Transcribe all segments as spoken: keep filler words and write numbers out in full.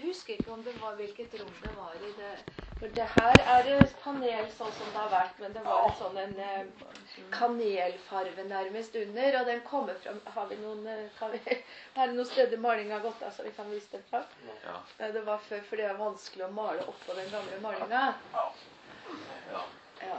husker ikke om det var hvilket rom det var i det. For det her er det panel sånn som det har vært, men det var en sånn en eh, kanelfarve nærmest under, og den kommer frem. Har vi noen, kan vi, er det noen steder maling har gått av, så vi kan vise det frem? Ja. Det var før, for det er vanskelig å male oppå den gamle malinga. Ja. Ja.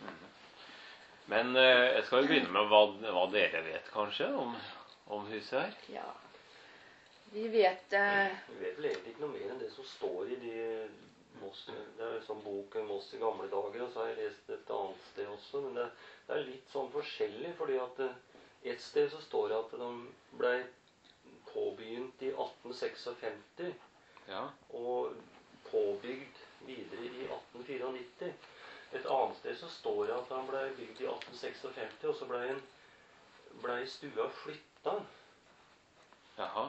Men eh, jeg skal jo begynne med hva, hva dere vet kanskje om, om huset her. Ja. Vi vet... Eh, vi vet vel egentlig ikke noe mer enn det som står i de... Moss, det er sånn boken Moss i gamle dager, og så har jeg lest et annet sted også, men det, det er litt sånn forskjellig, fordi at et sted så står det at de ble påbegynt i atten seksogfemti, ja. Og påbygd videre i atten nittifire. Et annet sted så står det at han ble bygd i atten seksogfemti, og så ble, en, ble stua flytta. Jaha.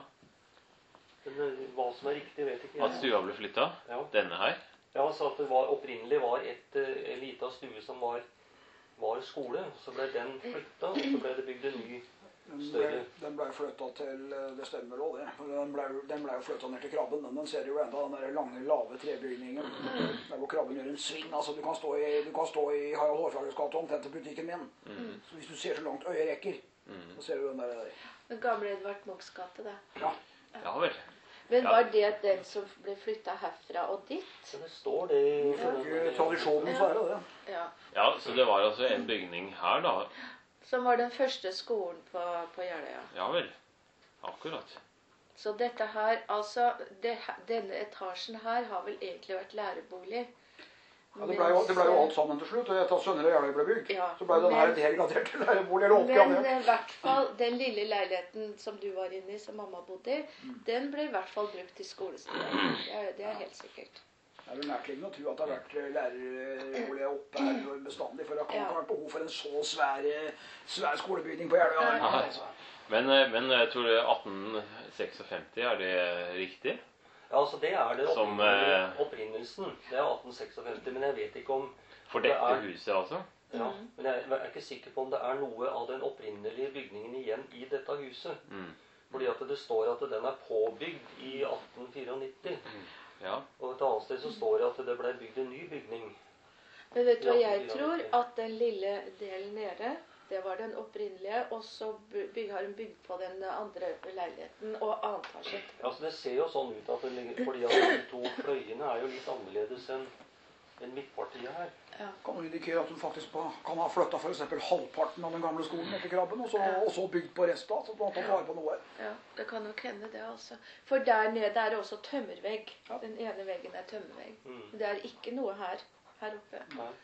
Men hva som er riktig, vet ikke jeg. At stua ble flytta? Ja. Denne her? Ja, så at det var, opprinnelig var et, en liten stue som var, var skole. Så ble den flytta, og så ble det bygd en ny større. Den ble flytta til, det stemmer også det. Den ble, den ble flytta ned til Krabben. Den, den ser jo enda den der lange, lave trebygningen. Der hvor Krabben gjør en sving. Altså, du kan stå i, du kan stå i Harald Hårfagers gate omtrent til butikken min. Mm. Så hvis du ser så langt øyet rekker, mm. så ser du den der. der. Den gamle Edvard Munchs gate, da. Ja. Ja vel. Men var det den som ble flyttet herfra og dit? Så det står det i ja. Tradisjonen så er det det. Ja. Ja, så det var altså en bygning her da. Som var den første skolen på, på Jeløya. Ja vel. Akkurat. Så dette her, altså, det, denne etasjen her har vel egentlig vært lærebolig. Ja, det ble, jo, det ble jo alt sammen til slutt, og etter at Sønner og Jeløy ble bygd, ja, så ble den her degradert til lærebolig, eller oppgradert. Men i hvert fall, den lille leiligheten som du var inne i, som mamma bodde i, mm. den ble i hvert fall brukt til skolesteder. Det er, det er helt sikkert. Det er vel nærtliggende å tro at det har vært lærerboliger oppe her bestandig, for det kan ikke ha vært behov for en så svær, svær skolebygning på Jeløya. Ja. Men, men jeg tror atten seksogfemti, er det riktig? Ja, altså det er det Som, opprinnelsen. Det er atten seksogfemti, men jeg vet ikke om... For dette det er, huset altså? Ja, men jeg er ikke sikker på om det er noe av den opprinnelige bygningen igjen i dette huset. Mm. Fordi at det står at den er påbygd i atten nittifire. Mm. Ja. Og et annet sted så står det at det ble bygd en ny bygning. Men vet du hva jeg tror? At den lille delen nede... Det var den opprinnelige, og så byg, har hun bygd på den andre leiligheten og annet etasje. Ja, så det ser jo sånn ut at det ligger, fordi at de to fløyene er jo litt annerledes enn en midtpartiet her. Ja. Kan jo indikere at hun faktisk kan ha flyttet for eksempel halvparten av den gamle skolen etter Krabben, og så, ja. og så bygd på resten, så man kan ta på noe. Ja, det kan nok hende det altså. For der nede er det også tømmervegg. Ja. Den ene veggen er tømmervegg. Mm. Det er ikke noe her, her oppe. Ja.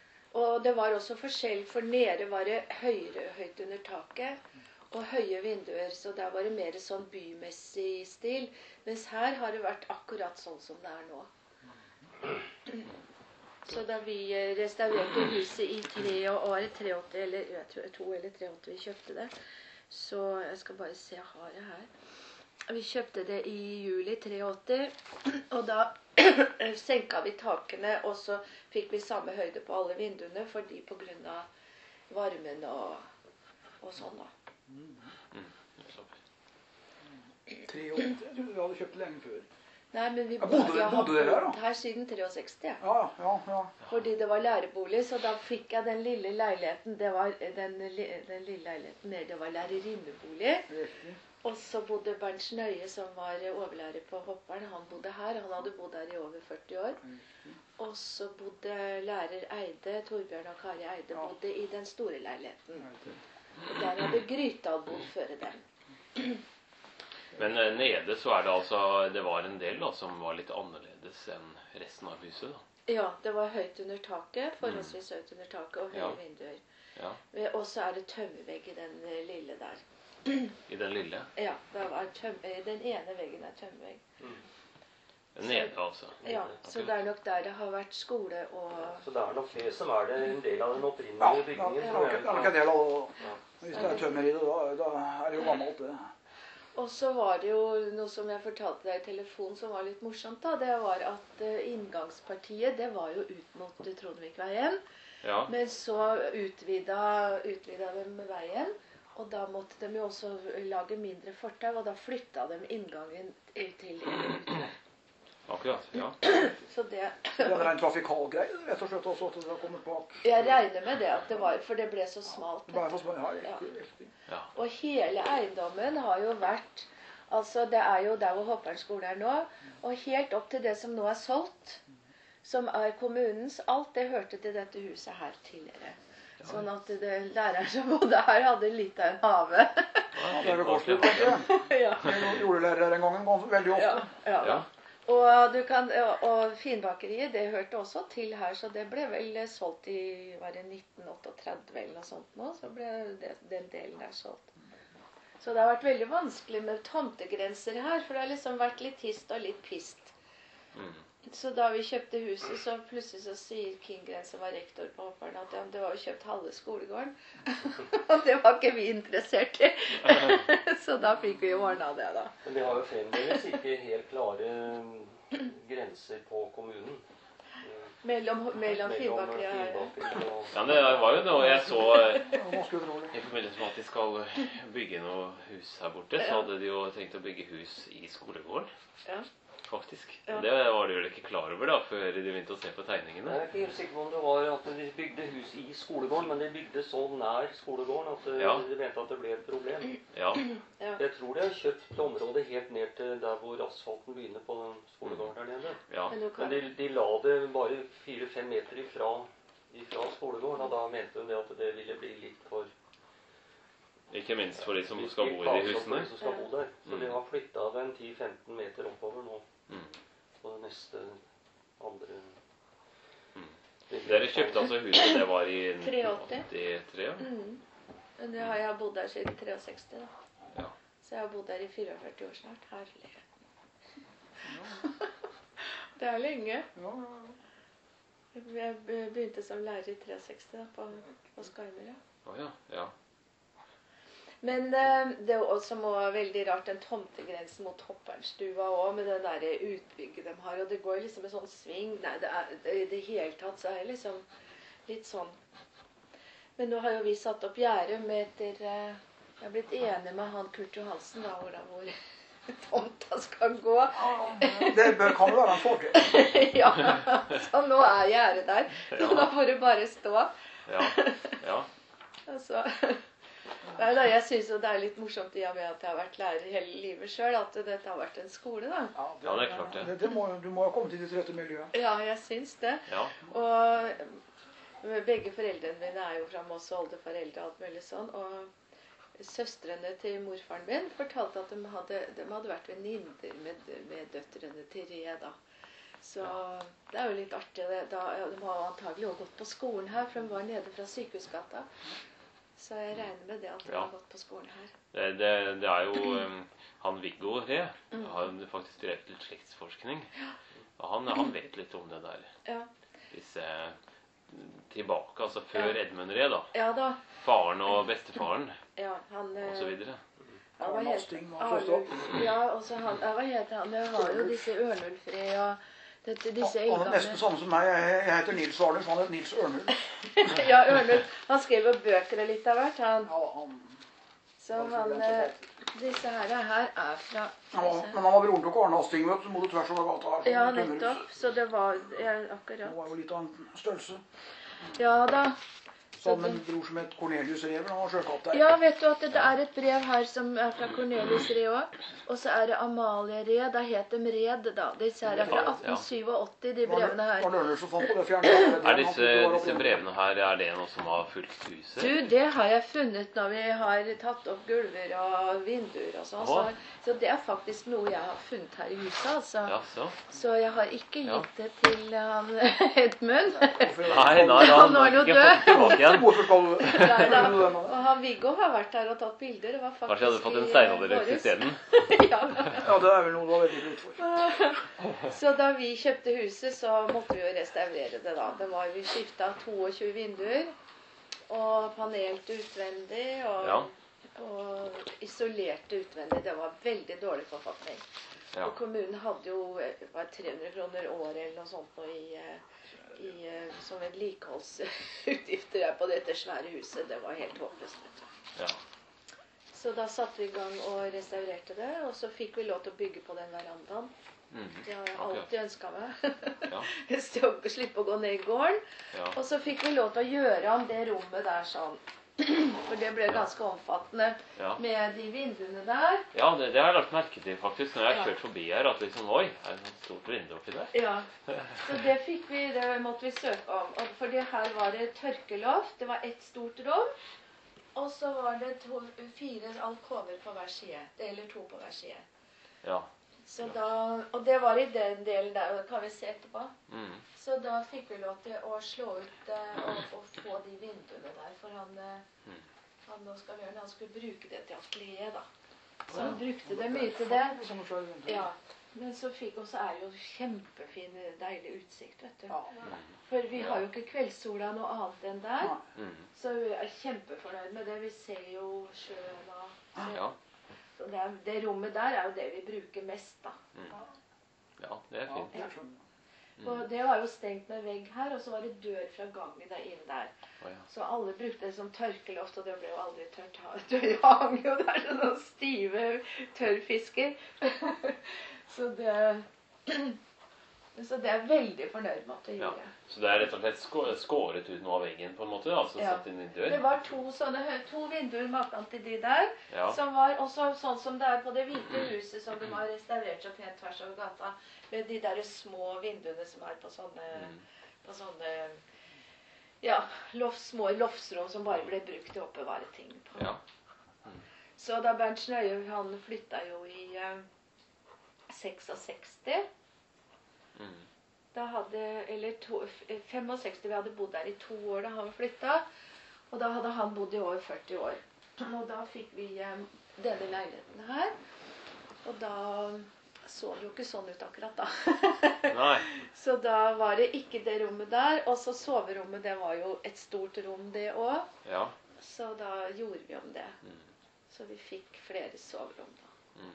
Og det var også forskjell, for nede var det høyere, høyt under taket, og høye vinduer, så der var det mer sånn bymessig stil, mens her har det vært akkurat sånn som det er nå. Så da vi restaurerte huset i tre, og var det treogåtti, eller jeg tror to eller treogåtti vi kjøpte det, så jeg skal bare se, jeg har det her. Vi kjøpte det i juli treogåtti, og da senket vi takene, og så fikk vi samme høyde på alle vinduene, fordi på grunn av varmen og, og sånn da. Mm. treogåtti, jeg trodde vi hadde kjøpt lenge før. Nei, men vi ja, bodde, bodde, bodde dere her da? Her siden treogseksti. Ja, ja, ja. Fordi det var lærebolig, så da fikk jeg den lille leiligheten, det var den, den lille leiligheten nede, det var lærerinnebolig. Riktig. Og så bodde Bernt Snøye, som var overlærer på Hopperen. Han bodde her. Han hadde bodd her i over førti år. Og så bodde lærer Eide, Torbjørn og Kari Eide, bodde i den store leiligheten. Og der hadde Grytdal bodd før den. Men nede så er det altså, det var en del da, som var litt annerledes enn resten av huset da. Ja, det var høyt under taket, forholdsvis høyt under taket, og høye ja. vinduer. Ja. Og så er det tømmervegg i den lille der. I den lille? Ja, det var den ene veggen er tømmervegg. Mm. Nede altså? Ja, så det er nok der det har vært skole og... Så det er nok det som er det en del av den opprinnelige bygningen? Ja, det er nok en del av det. Hvis det er tømmer i det, da, da er det jo gammelt det. Og så var det jo noe som jeg fortalte deg i telefon som var litt morsomt da. Det var at inngangspartiet, det var jo ut mot Trondvikveien. Ja. Men så utvida, utvida de veien. Og da måtte de jo også lage mindre fortau, og da flytta de inngangen til ute. akkurat. Ja. Så det Det er en trafikal greie, rett og slett også, at det har kommet bak. Jeg regner med det at det var, for det ble så smalt. Det ble for små, ja, Ja. riktig. Ja. Og hele eiendommen har jo vært, altså det er jo der hvor Hoppern skole er nå, og helt opp til det som nå er solgt, som er kommunens, alt det hørte til dette huset her tidligere. Sånn at det, læreren som bodde her hadde litt av en hage. Ja, det er vel Gårdsliv, tenker jeg. Ja. Jeg gjorde lærer en gang, ganske veldig ofte. Ja, ja. Ja. Og, du kan, og Finbakeriet, det hørte også til her, så det ble vel solgt i var det nitten trettioåtte eller noe sånt nå, så ble det, den delen der solgt. Så det har vært veldig vanskelig med tomtegrenser her, for det har liksom vært litt hist og litt pist. Mm. Så da vi kjøpte huset, så plutselig så sier Kingren, som var rektor på Hoppern, at ja, det var jo kjøpt halve skolegården. Og det var ikke vi interessert i. Så da fikk vi jo ordna det, da. Men vi har jo fremdeles ikke helt klare grenser på kommunen. Mellom, mellom Finbakeriet og her. Finbakeriet og... Ja, det var jo noe jeg så eh, Det var ganske utrolig. i forbindelse med at de skal bygge noe hus her borte, så hadde de jo tenkt å bygge hus i skolegården, Ja. faktisk. Ja. Det var de vel ikke klar over da, før de begynte å se på tegningene. Jeg er ikke helt sikker på om det var at de bygde hus i skolegården, men de bygde så nær skolegården at Ja. de mente at det ble et problem. Ja, Ja. Jeg tror de har kjøpt området helt ned til der hvor asfalten begynner på den skolegården der nede. ja. Men du Men kan, de, de la det bare fire-fem meter ifra, ifra skolegården, og da mente de at det ville bli litt for... Ikke minst for de som litt skal bo i de kaos for husene. de som skal bo der. Så Mm. de har flyttet den ti til femten meter oppover nå, Mm. på det neste andre... Mm. Dere kjøpte altså huset, det var i treogåtti. åttitre? mm. Men det har jeg bodd der siden sekstitre, da. Ja. Så jeg har bodd der i fireogførti år snart. Herlig. Det er lenge. Ja, ja, ja. Jeg begynte som lærer i sekstitre da, på, på Skarmøy. Å ja, ja. Men eh, det er jo også må være veldig rart, den tomtegrensen mot Hoppernstua også, med det der utbygget de har, og det går liksom en sånn sving. Nei, det er, det, i det hele tatt så er det liksom litt sånn. Men nå har jo vi satt opp Gjærum etter, eh, jeg har blitt enig med han Kurt Johansen da, hvor, da, hvor tomta skal gå. Det bør, kan jo være en fordel. Ja, så nå er Gjære der. Så da får det bare stå. Ja, ja. Altså, nei, da, jeg synes jo det er litt morsomt i og med at jeg har vært lærer hele livet selv, at dette har vært en skole da. Ja, det er klart det. det, det må, du må ha kommet til ditt rette miljø. Ja, jeg synes det. Ja, Og begge foreldrene mine er jo fra Moss og oldeforeldre og alt mulig sånn. Og søstrene til morfaren min fortalte at de hadde, de hadde vært venninner med, med døtrene til Re da. Så det er jo litt artig. Det. Da, ja, de har jo antagelig også gått på skolen her, for de var nede fra Sykehusgata. Så jeg regner med det at de Ja. har gått på skolen her. det, det, det er jo um, han Viggo Re har jo faktisk drevet litt slektsforskning. Og han, han vet litt om det der. Ja, Disse tilbake, altså før Ja. Edmund Re da. ja da. Faren og bestefaren, Ja, han... og så eh, videre. Ja, hva Arne het Asting var Arnulf? Ja, og så han, ja, hva heter han? Det var jo disse Ørnulfre og dette, disse Han er nesten eldgamle. samme som meg. Jeg jeg heter Nils Arnulf, han heter Nils Ørnulf. Ja, Ørnulf. Han skrev jo bøker og litt av hvert, han. Ja, han, Så han, eh, disse her, her er fra... han var, men han var broren til Arne Asting, vet du, som bodde tvers over gata her. Ja, nettopp. Så det var ja, akkurat. Han var jo litt av en størrelse. Ja da. Sammen med en bror som het Cornelius Reven, han var sjøkaptein. Ja, vet du at det er et brev her som er fra Cornelius Re også. Og så er det Amalie Re, da het de Red da. Disse her er fra atten syttiåtte, de brevene her. Var Lønner som fant på det fjerne. Er disse, disse brevene her, er det noe som har fulgt huset? Du, det har jeg funnet når vi har tatt opp gulver og vinduer og sånn. Så, så det er faktisk noe jeg har funnet her i huset, altså. Ja, så. Så jeg har ikke Ja. gitt det til han Edmund. Nei, nei, Han han var har jo ikke død. fått tilbake igjen. Hvorfor skal du... Nei, da. Og han Viggo har vært her og tatt bilder. Det var faktisk Kanskje jeg hadde fått en i, steinalderøkt eh, isteden. Ja. Ja, det er vel noe du var veldig lurt for. Så da vi kjøpte huset, så måtte vi jo restaurere det da. Det var, vi skiftet tjueto vinduer, og panelt utvendig, og, Ja. og isolerte utvendig. Det var veldig dårlig forfatning. Ja. Og kommunen hadde jo eh, var tre hundre kroner året eller noe sånt nå i, eh, i, eh, som vedlikeholdsutgifter her på dette svære huset. Det var helt håpløst. vet du. Ja. Så da satte vi i gang og restaurerte det, og så fikk vi lov til å bygge på den verandaen. Mhm. Det har jeg Akkurat. alltid ønsket meg. Ja. Å slippe å gå ned i gården. Ja. Og så fikk vi lov til å gjøre om det rommet der sånn. For det ble ganske omfattende Ja. med de vinduene der. Ja, det, det har jeg lagt merke til faktisk når jeg har Ja. kjørt forbi her. At liksom, oi, er det et stort vindu oppi der? Ja, så det fikk vi, det måtte vi søke om. Og fordi her var det tørkeloft, det var ett stort rom. Og så var det to, fire alkover på hver side, eller to på hver side. Ja. Så da, og det var i den delen der, og det kan vi se etterpå. Mm. Så da fikk vi lov til å slå ut eh, og, og få de vinduene der, for han, eh, Mm. han, nå skal vi gjøre det, han skulle bruke det til atelier da. Så han brukte det mye til det. Sånne svære vinduer. Ja, men så fikk også er det jo kjempefin, deilig utsikt, vet du. Ja. For vi har jo ikke kveldssola noe annet enn der, Nei. Mm. så vi er kjempefornøyd med det. Vi ser jo sjøen og... Ja. Så det, er, det rommet der er jo det vi bruker mest da. Mm. Ja, det er Ja, fint. det skjønner jeg. Og det var jo stengt med vegg her, og så var det dør fra gangen der inn der. Å, ja. Så alle brukte det som tørkeloft, og det ble jo aldri tørt. Det hang jo der sånne stive tørrfisker. Så det... Så det er jeg veldig fornøyd med at jeg Ja. gjorde. Så det er rett og slett skå- skåret ut noe av veggen på en måte, altså Ja. satt inn i dør? Det var to sånne hø- to vinduer maken til de der, Ja. som var også sånn som det er på det hvite huset som de har restaurert så pent tvers over gata, med de der små vinduene som er på sånne, Mm. på sånne ja, loft, små loftsrom som bare ble brukt til å oppbevare ting på. Ja. Så da Bernt Snøye, han flytta jo i eh, sekstiseks. Mm. Da hadde, eller to, f- femogseksti, vi hadde bodd der i to år da han flytta. Og da hadde han bodd i over førti år. Og da fikk vi eh, denne leiligheten her. Og da så det jo ikke sånn ut akkurat da. Nei. Så da var det ikke det rommet der. Og så soverommet, det var jo et stort rom det også. Ja. Så da gjorde vi om det. Mm. Så vi fikk flere soverom da. Mm.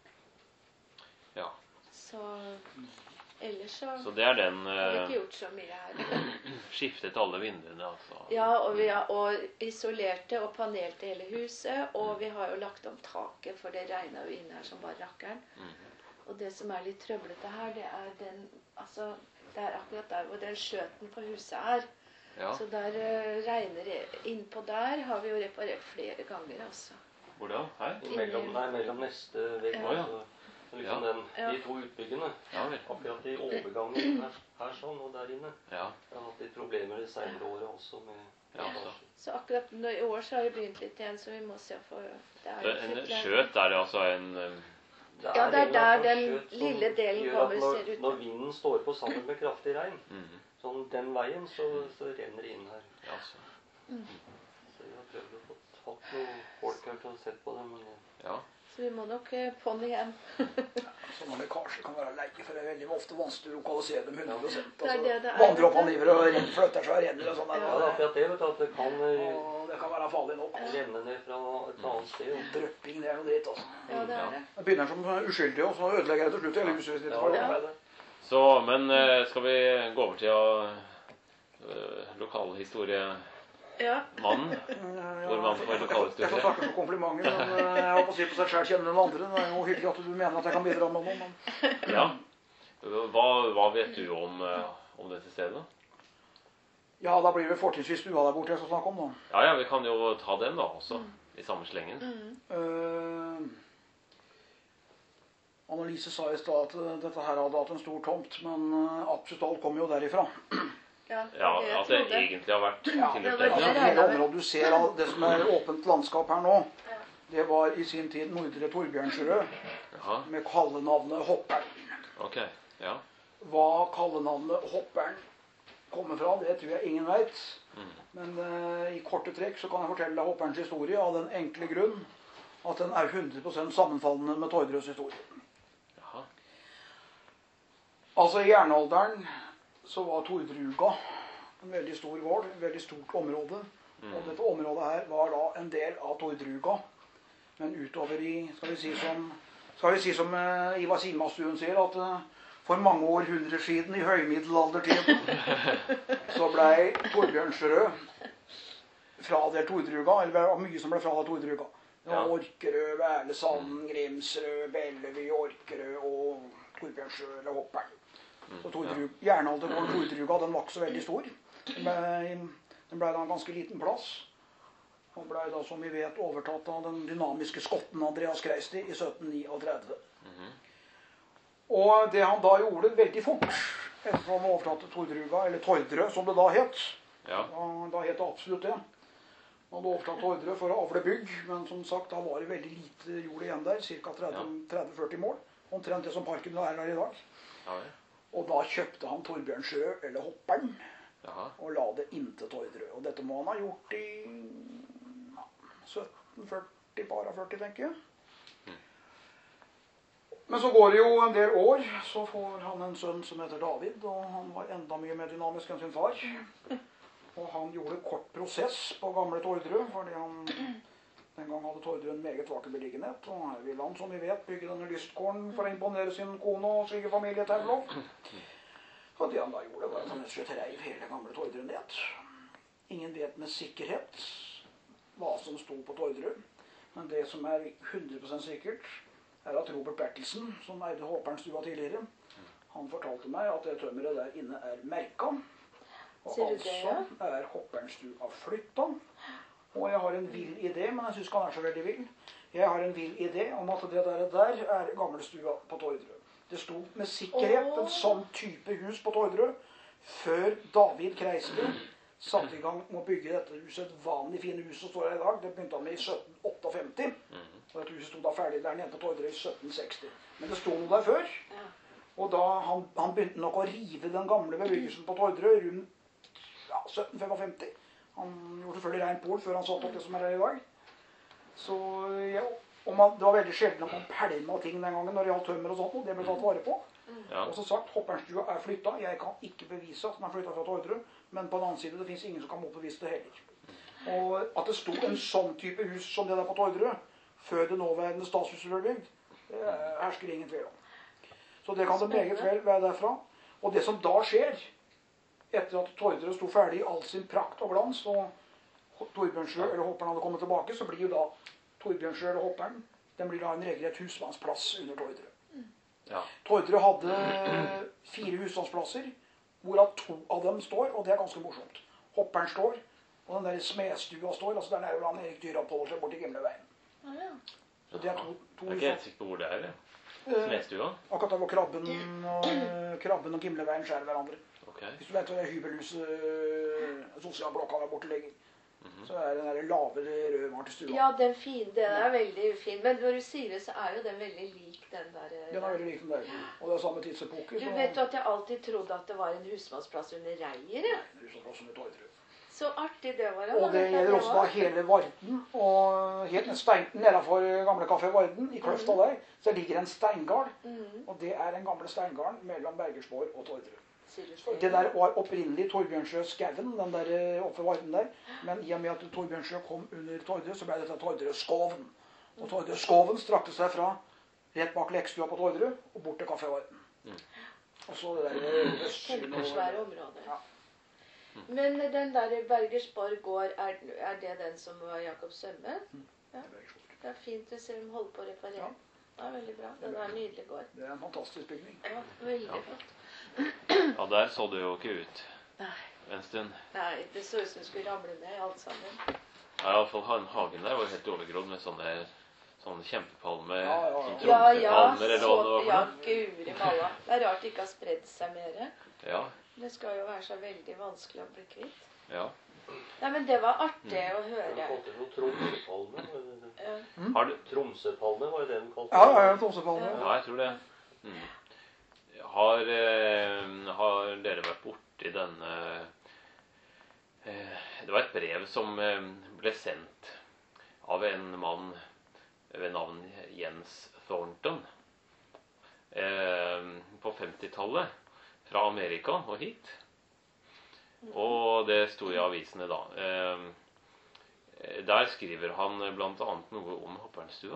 Ja. Så ellers så, Så det er den har vi eh, ikke gjort så mye her. skiftet alle vinduene, altså. Ja, og vi har og isolerte og panelte hele huset. Og vi har jo lagt om taket, for det regnet jo inne her som bare rakkeren. Mm. Og det som er litt trøblete her, det er den, altså, det er akkurat der hvor den skjøten på huset er. Ja. Så der eh, regner det. Innpå der har vi jo reparert flere ganger, altså. Hvordan? Her? Mellom, nei, mellom neste vegg. Ja. Ja. Så liksom den, Ja. de to utbyggene. Ja vel. Akkurat i overgangen her, her sånn og der inne. Ja. Jeg har hatt litt problemer det senere året også med Ja, så. Så akkurat nå, i år så har vi begynt litt igjen, så vi må se for det er Så jo en fryktelig- skjøt er det altså en eh, Ja, det er en der eller annen den skjøt som lille delen gjør at kommer, når, ser ut. Når vinden står på sammen med kraftig regn, mhm. sånn den veien, så, så renner det inn her. Ja, så. Så jeg har prøvd å få hatt noen folk her til å sett på det, men Ja. Så vi må nok eh, på den igjen. Sånne lekkasjer kan være leie, for det er veldig ofte vanskelig å lokalisere dem hundre prosent. Det er det det er, Vandrer opp vet og du. niver og renner, flytter seg og renner og sånn. ja, det er der. akkurat det, vet du, at det kan eh, Og det kan være farlig nok. renne ned fra et annet sted. Og Drøpping, det er noe dritt, altså. Ja, det Ja. er det. Det begynner som uskyldig, og så ødelegger det til slutt hele huset. hvis det ikke får Ja. lov til det. Så, men eh, skal vi gå over til å uh, lokalhistoriemannen? Ja. Hvor man får lokalhistorie. Jeg får takke for komplimenter, men eh, jeg holdt på å si på seg selv kjenner den andre. Det er jo hyggelig at du mener at jeg kan bidra med noe, men Ja. Hva, hva vet du om, eh, om dette stedet? ja, da blir det fortrinnsvis stua der borte jeg skal snakke om, da. Ja, ja, vi kan jo ta den da også, i samme slengen. Mm. Eh, Annelise sa i stad at eh, dette her hadde hatt en stor tomt, men uh, absolutt alt kommer jo derifra. Ja, Ja, det jeg at det trodde. egentlig har vært Ja, tilhørt det var dette. det. Altså, hele området du ser, av det som er åpent landskap her nå, Ja. det var i sin tid Nordre Torbjørnsrød Jaha, med kallenavnet Hopperen. ok, ja. Hva kallenavnet Hopperen kommer fra, det tror jeg ingen vet. Mm. Men eh, i korte trekk så kan jeg fortelle deg Hopperens historie av den enkle grunn at den er hundre prosent sammenfallende med Tordrøs historie. Jaha, Altså i jernalderen så var Tordruga en veldig stor gård, et veldig stort område. Mm. Og dette området her var da en del av Tordruga. Men utover i, skal vi si som, skal vi si som eh, Ivar Simastuen sier, at eh, for mange århundrer siden i høymiddelaldertid så ble Torbjørnsrød fradelt Tordruga, eller det var mye som ble fradelt Tordruga. Det var Ja. Orkerød, Værlesand, Grimsrød, Bellevue, Orkerød og Torbjørnsjø eller Hopperen. Så Tordrug, Jernaldergården Tordruga, den var ikke så veldig stor. Den ble, den ble da en ganske liten plass. Og ble da, som vi vet, overtatt av den dynamiske skotten Andreas Kreisti i sytten trettini. Mm-hmm. Og det han da gjorde veldig fort, etter at han overtatt Tordruga, eller Tordrø, som det da het. Ja. Da, da het det absolutt det. Han hadde overtatt Tordrø for å avle bygg, men som sagt, da var det veldig lite jord igjen der, ca. tretti til førti mål. Omtrent det som parken er der i dag. Ja, ja. Og da kjøpte han Torbjørnsjø, eller Hopperen, Jaha. og la det inntil Tordrø. Og dette må han ha gjort i ja, sytten førti, bare førti, tenker jeg. Mm. Men så går det jo en del år, så får han en sønn som heter David, og han var enda mye mer dynamisk enn sin far. Og han gjorde kort prosess på gamle Tordrø, fordi han den gang hadde Tordrø en meget vakker beliggenhet, og her ville han, som vi vet, bygge denne lystgården for å imponere sin kone og svigerfamilie Taulov. Og det han da gjorde, var at han rett og slett reiv hele gamle Tordrø ned. Ingen vet med sikkerhet hva som sto på Tordrø, men det som er hundre prosent sikkert, er at Robert Bertelsen, som eide Håpernstua tidligere, han fortalte meg at det tømmeret der inne er merka, og altså er Håpernstua flytta. Og jeg har en vill idé, men jeg synes ikke han er så veldig vill. Jeg har en vill idé om at det der, der er gammelstua på Tordrø. Det sto med sikkerhet en sånn type hus på Tordrø før David Kreisler satte i gang med å bygge dette huset. Et vanlig fine hus som står her i dag. Det begynte han med i sytten femtiåtte. Og dette huset stod da ferdig der nede på Tordrø i sytten seksti. Men det sto noe der før. Og da han, han begynte nok å rive den gamle bebyggelsen på Tordrø rundt ja, sytten femtifem. Han gjorde selvfølgelig rein pol før han satte opp det som er her i dag. Så ja, og man, det var veldig sjelden at man pælma ting den gangen når det gjaldt tømmer og sånt, og det ble tatt vare på. Ja. Og som sagt, Hoppernstua er flytta. Jeg kan ikke bevise at den er flytta fra Tordrø, men på den annen side, det finnes ingen som kan motbevise det heller. Og at det sto en sånn type hus som det der på Tordrø, før det nåværende statshuset ble bygd, det hersker ingen tvil om. Så det kan det meget vel være derfra. Og det som da skjer, etter at Tordrø sto ferdig i all sin prakt og glans, og Torbjørnsjø eller Hopperen hadde kommet tilbake, så blir jo da Torbjørnsjø eller Hopperen, den blir da en regelrett husmannsplass under Tordrø. Ja. Tordrø hadde fire husmannsplasser, hvorav to av dem står, og det er ganske morsomt. Hopperen står, og den der smedstua står, altså der er jo han Erik Dyre oppholder seg bort i Gimleveien. Ah, ja. Så det er to, to jeg er ikke helt sikker på hvor det er, det. Smedstua? Eh, akkurat der hvor krabben og, krabben og Gimleveien skjærer hverandre. Okay. Hvis du vet hvor det hybelhuset, sosialblokka der borte ligger, mm-hmm. så er den der lave rødmarte stua. Ja, den fin, den er veldig fin. Men når du sier det, så er jo den veldig lik den der. Den er veldig lik den der. Og det er samme tidsepoke. Du så... vet jo at jeg alltid trodde at det var en husmannsplass under Reier. Nei, en husmannsplass under Tordrø. Så artig det var. Og det gjelder også da hele Varden, og helt stein, nedenfor gamle Kafé Varden, i kløfta der, så ligger en steingard, mm. og det er en gamle steingarden mellom Bergersborg og Tordrø. Det der var opprinnelig Torbjørnsjø Skauen, den der oppe Varden der, men i og med at Torbjørnsjø kom under Tordrø, så ble dette Tordrø Skoven. Og Tordrø Skoven strakte seg fra rett bak lekstua på Tordrø og bort til Kafé Varden. Mm. Og så det der østsyn og... Svære områder. Ja. Men den der Bergersborg gård, er, er det den som var Jakob Sømme? Ja. Det er fint å se dem holde på å reparere. Ja. Det er veldig bra. Det er en nydelig gård. Det er en fantastisk bygning. Ja, veldig ja. flott. Ja, der så det jo ikke ut en stund. Nei, det så ut som det skulle ramle ned alt sammen. Ja, i alle fall hagen der var helt overgrodd med sånne, sånne kjempepalmer, ja, ja, ja. sånne trompepalmer eller hva det var. Ja, guri malla. Det er rart det ikke har spredd seg mer. Ja. Det skal jo være så veldig vanskelig å bli kvitt. Ja. Nei, men det var artig mm. å høre. Har du fått til noen tromsepalmer? Ja. Mm. Har du... Tromsepalmer, var det den kalte? Ja, ja, tromsepalmer. Ja, jeg tror det. Mm. Har, eh, har dere vært borti denne eh, Det var et brev som eh, ble sendt av en mann ved navn Jens Thornton eh, på femtitallet fra Amerika og hit. Og det sto i avisene da. Eh, der skriver han blant annet noe om Hoppernstua.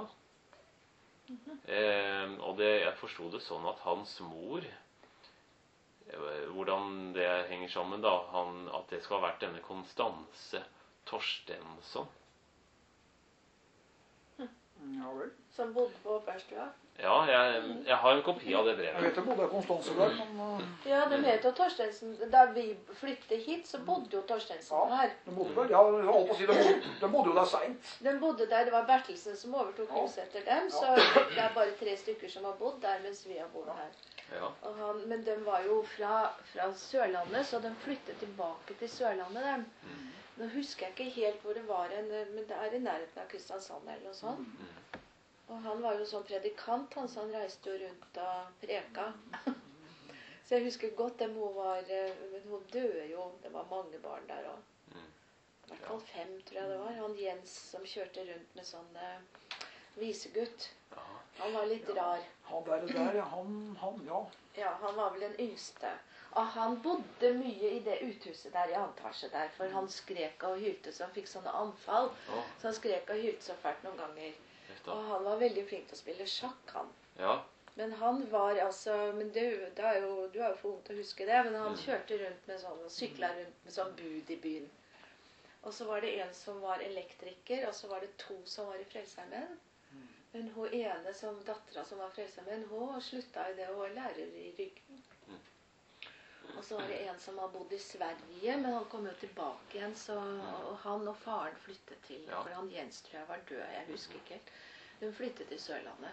Eh, og det, jeg forstod det sånn at hans mor, eh, hvordan det henger sammen da, han, at det skal ha vært denne Konstanse Torstensson. Ja vel. som bodde på Opperstua. Ja, jeg, jeg har en kopi av det Jeg brevet. vet det bodde Konstanse der, men uh, Ja, de het jo Torstensen. Da vi flyttet hit, så bodde jo Torstensen ja, her. de bodde vel, ja, jeg holdt på å si, de bodde, de bodde jo der seint. De bodde der, det var Bertelsen som overtok Ja. huset etter dem, så det er bare tre stykker som har bodd der, mens vi har bodd her. Ja. Og han, men de var jo fra, fra Sørlandet, så de flyttet tilbake til Sørlandet, dem. Nå husker jeg ikke helt hvor det var, en, men det er i nærheten av Kristiansand eller noe sånt. Og han var jo sånn predikant, han, så han reiste jo rundt og preka. Så jeg husker godt dem hun var, men hun døde jo, det var mange barn der også. I hvert fall fem, tror jeg det var. Han Jens som kjørte rundt med sånn eh, visegutt. Han var litt rar. Han der, der, ja, han, han, ja. Ja, han var vel den yngste. Og han bodde mye i det uthuset der i antasje der, for han skrek og hylte så han fikk sånne anfall. Å, Så han skrek og hylte så fælt noen ganger. just da. Og han var veldig flink til å spille sjakk, han. Ja. Men han var altså, men du, det er jo, du er jo for ung til å huske det, men han Mm. kjørte rundt med sånn, sykla rundt med sånn bud i byen. Og så var det en som var elektriker, og så var det to som var i Frelsesarmeen. Men hun ene som dattera som var Frelsesarmeen, hun slutta i det, hun var lærer i Ryggen. Og så var det en som har bodd i Sverige, men han kom jo tilbake igjen, så, og han og faren flyttet til, Ja. for han Jens tror jeg var død, jeg husker ikke helt. De flyttet til Sørlandet.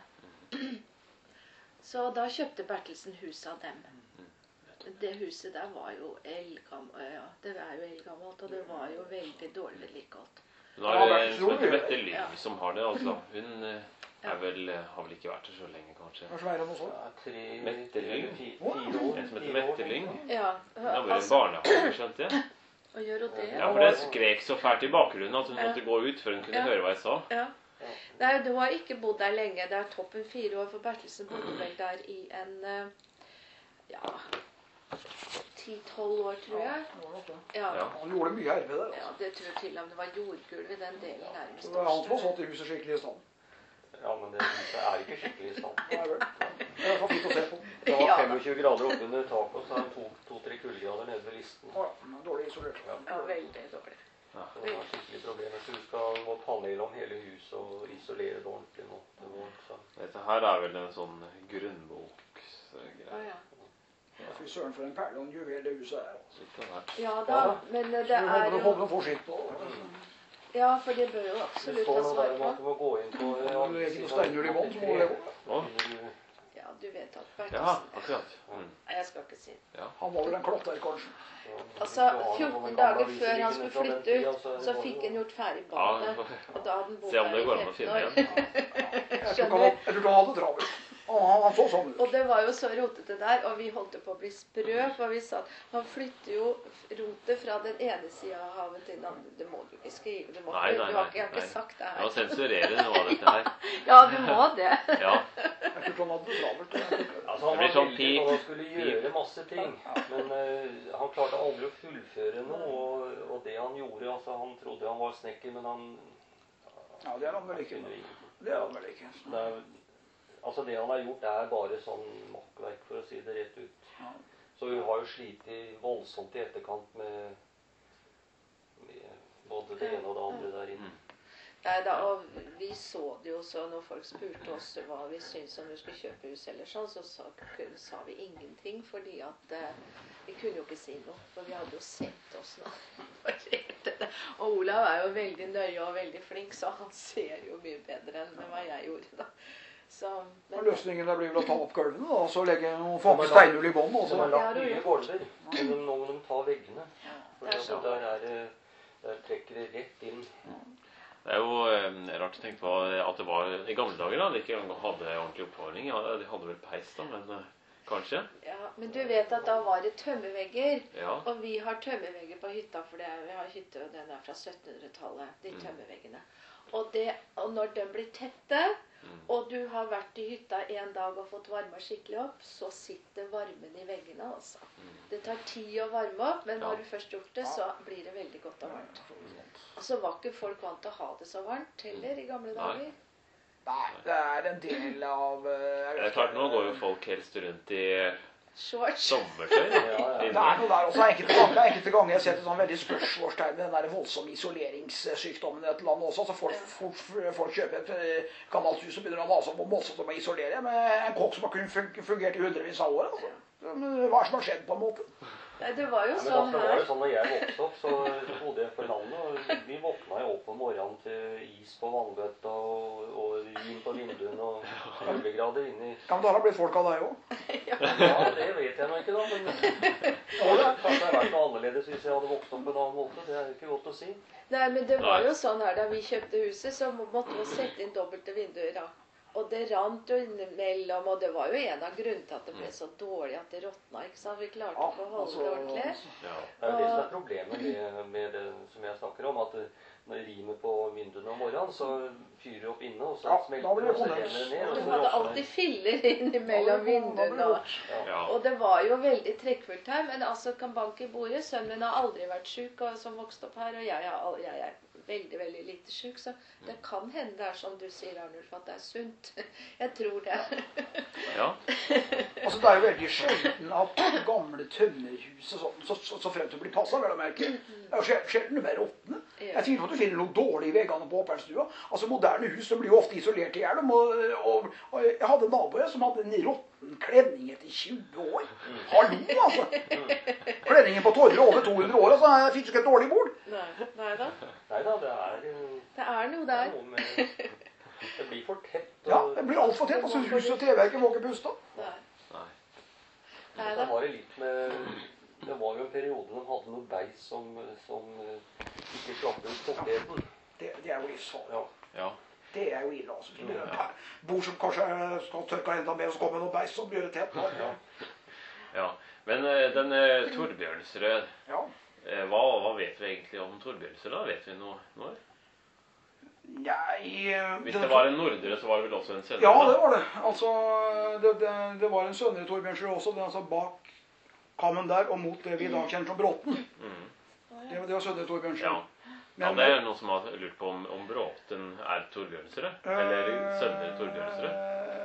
Så da kjøpte Bertelsen huset av dem. Det huset der var jo eldgammelt, ja, det er jo eldgammelt, og det var jo veldig dårlig vedlikeholdt. Nå er det en som heter Mette Lyng som har det, altså. Hun eh, er vel, eh, har vel ikke vært her så lenge, kanskje. Kanskje mer enn noe sånt. Ja, tre, Mette Lyng. fi- fire år. En som heter fire år. Mette Lyng. Ja, Hun har vært i altså, barnehage, skjønte jeg. og gjør hun det? Ja, for det skrek så fælt i bakgrunnen at hun Ja. måtte gå ut før hun kunne Ja. høre hva jeg sa. Ja. Nei, du har ikke bodd der lenge. Det er toppen fire år, for Bertelsen bodde vel der i en, eh, ja, ti-tolv år, tror jeg. Det var nok det. Ja. Ja. Han gjorde mye arbeid der. Ja, Altså. det tror jeg til og med det var jordgulv i den delen nærmest. Så det var han som har satt i huset skikkelig i stand. Ja, men det huset er ikke skikkelig i stand. Nei vel. Det er så fint å se på. Det Ja. var femogtjue grader oppunder taket, og så er det to- to-tre kuldegrader nede ved listen. Å ja, men dårlig isolert. Ja, veldig dårlig. Så det er skikkelig problem. Så du skal må panel om hele huset og isolere det ordentlig nå til våren. Så. Dette her er vel en sånn Å grunnboksgreie. ja. Fy søren for en perle og en juvel det huset er. Altså. Litt av hvert. Ja da, men det Så vi håper er de håper jo de får skitt på. Ja, for det bør jo Det absolutt står ha noe svar der om at på. du må gå inn på Når du legger noe steinhull i bånn, så må du leve. Å, Ja, du vet at ja, Bertelsen akkurat. Mm. Nei, jeg skal ikke si det. Han var vel en klotter, kanskje. Altså, fjorten dager før han skulle flytte ut, så fikk han gjort ferdig Ja, badet. Og da hadde han bodd se om der det i går an å femten finne år. igjen. Jeg tror ikke han hadde- jeg tror ikke han hadde det travelt. Han, han, han så sånn ut. Og det var jo så rotete der, og vi holdt på å bli sprø, for vi sa han flytter jo rotet fra den ene sida av havet til den andre. Det må du ikke skrive. Du, må Nei, ikke, nei, du har nei, ikke, jeg har nei. ikke sagt det Jeg må her. sensurere noe av dette her. Ja, du må det. Ja, Jeg tror ikke han hadde det travelt. Jeg tror ikke- Altså, han Det blir var sånn veldig pip, på han skulle pip. gjøre masse ting, men eh, han klarte aldri å fullføre noe. Og, og det han gjorde, altså han trodde han var snekker, men han Ja, det er han vel ikke. kunne ingenting. Det er han vel ikke. Det, er, altså det han har gjort, er bare sånn makkverk, for å si det rett ut. Ja. Så vi har jo slitt voldsomt i etterkant med, med både det ene og det andre der inne. Nei da, og vi så det jo så når folk spurte oss hva vi syntes om vi skulle kjøpe hus eller sånn, så sa, sa vi ingenting, fordi at eh, vi kunne jo ikke si noe, for vi hadde jo sett oss nå. Og Olav er jo veldig nøye og veldig flink, så han ser jo mye bedre enn hva jeg gjorde da. Så, Men men, løsningen der blir vel å ta opp gulvene, da, og så legge noen fange steinhull i bånn. og Så så- de har lagt Ja, nye det gulver, men de, nå må de ta veggene. For Det er at så. der, er, det- der trekker det rett inn. det er jo eh, rart å tenke på at det var i gamle dager da, de ikke engang hadde ordentlig oppvarming. Ja, de hadde vel peis da, men eh, kanskje. ja, men du vet at da var det tømmervegger, Ja, og vi har tømmervegger på hytta, for det er, vi har hytte, og den er fra syttenhundretallet, de tømmerveggene. Og, det, og når de blir tette, og du har vært i hytta en dag og fått varma skikkelig opp, så sitter varmen i veggene, altså. Det tar tid å varme opp, men Ja. har du først gjort det, så blir det veldig godt og varmt. Og så var ikke folk vant til å ha det så varmt heller i gamle Nei. dager. Nei, det er en del av eh, jeg det vet er klart, ikke, nå går jo folk helst rundt i shorts. Sommertøy. Ja, ja. Det er noe der også. Enkelte ganger, enkelte ganger jeg har sett et sånn veldig spørsmålstegn med den der voldsomme isoleringssykdommen i et land også. Altså folk, folk, folk kjøper et eh, gammelt hus og begynner å mase om hvor voldsomt de må isolere. Med en kokk som har kun fun- fungert i hundrevis av år. Altså. Men hva er det som har skjedd på en måte? Nei, det var jo Ja, men sånn altså, det var her. jo sånn, når jeg vokste opp, så bodde jeg på landet, og vi våkna jo opp om morgenen til is på vannbøtta og, og rim på vinduene og kuldegrader inni. Ja, men da har det blitt folk av deg òg. Ja, det vet jeg nå ikke da, men ja, det kanskje det hadde vært noe annerledes hvis jeg hadde vokst opp på en annen måte. Det er jo ikke godt å si. Nei, men det var Nei. jo sånn her da vi kjøpte huset, så måtte vi sette inn dobbelte vinduer da. Og det rant jo innimellom, og det var jo en av grunnene til at det ble så dårlig at det råtna, ikke sant? Vi klarte Ja, ikke å holde altså, det ordentlig. Ja. Det er jo det som er problemet med, med det som jeg snakker om, at det, når det rimer på vinduene om morgenen, så fyrer det opp inne, og så Ja, da smelter blir det, det og så kondens. renner det ned. Og Du så hadde råtner det. alltid filler innimellom vinduene. og- Ja. Og det var jo veldig trekkfullt her, men altså kan bank i bordet. Sønnen min har aldri vært syk, og som vokste opp her, og jeg er, al- jeg er veldig, veldig lite syk, så det kan hende det er som du sier, Arnulf, at det er sunt. Jeg tror det. Ja. Altså, det er jo veldig sjelden at gamle tømmerhus og sånn, så, så, så fremt det blir passet, vel å merke. Det er jo sjel- sjelden det blir råtne. Jeg tviler på at du finner noe dårlig i veggene på oppholdsstua. Altså, moderne hus de blir jo ofte isolert i hjel. Og, og, og jeg hadde en nabo jeg, som hadde en råtten kledning etter tjue år. Hallo, altså! Kledningen på Torre over to hundre år, altså. Jeg fikk ikke et dårlig bord. Nei, nei da. Nei da, det er, eh, Det er noe det er der. noe med Det blir for tett. Ja, det blir altfor tett. Altså, hus og T V-verket må ikke puste. Nei. Nei. Nei Så da. var det litt med Det var jo en periode de hadde noe beis som, som eh, ikke slapp ut fuktigheten. Det, det er jo livsfarlig. Ja. Ja. Det er jo ille, altså. Så blir det et bord som kanskje skal tørke enda mer, og så kommer det noe beis som blir det tett. Ja. Ja. Men eh, den eh, Torbjørnsrød, Ja. eh, hva, hva vet vi egentlig om Torbjørnsrød? da? Vet vi noe nå? Nei eh, Hvis den- det var en nordre, så var det vel også en søndre? Ja, da? det var det. Altså, det, det, det var en sønner Torbjørnsrud også. Det er altså bak kammen der og mot det vi i dag kjenner som Bråten. Mm. Det, var- det var sønner Torbjørnsrud. Ja. Ja, Men- det er noen som har lurt på om, om Bråten er Torbjørnsrød? Eller sønner Torbjørnsrød?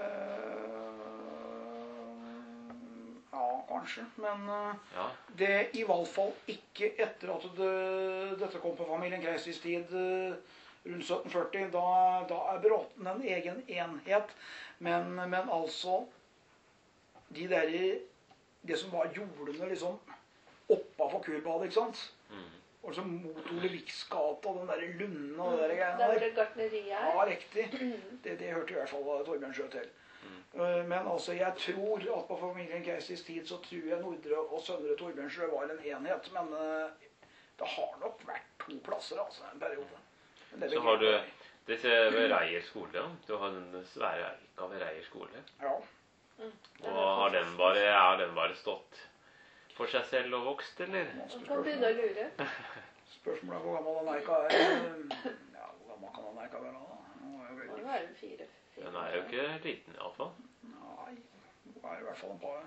Eh, Ja, kanskje. Men eh, Ja. det er i hvert fall ikke etter at det, dette kom på familien Kreisis tid eh, rundt sytten førti. Da, da er Bråten en egen enhet. Men, men altså de der, det som var jordene liksom oppafor Kurbadet, ikke sant? Mm. Og så mot Oleviksgata, den der Lunden og det der Der greiene hvor der. det gartneriet er. Ja, riktig. Det, det hørte i hvert fall Torbjørnsrød til. Eh, Men altså, jeg tror at på familien Kreisis tid så tror jeg Nordre og Søndre Torbjørnsrød var en enhet. Men eh, det har nok vært to plasser, altså, en periode. Men det Så begrepet har du er- disse ved Reier skole. Ja. Du har den svære eika ved Reier skole. Ja. Og har den bare, har den bare stått for seg selv og vokst, eller? Man kan begynne å lure. Spørsmålet er hvor gammel den eika er. Eh, Ja, hvor gammel kan den eika være da? Den var jo Det veldig... må være en fire. fire Den er jo ikke liten, iallfall. Nei, den er i hvert fall en par...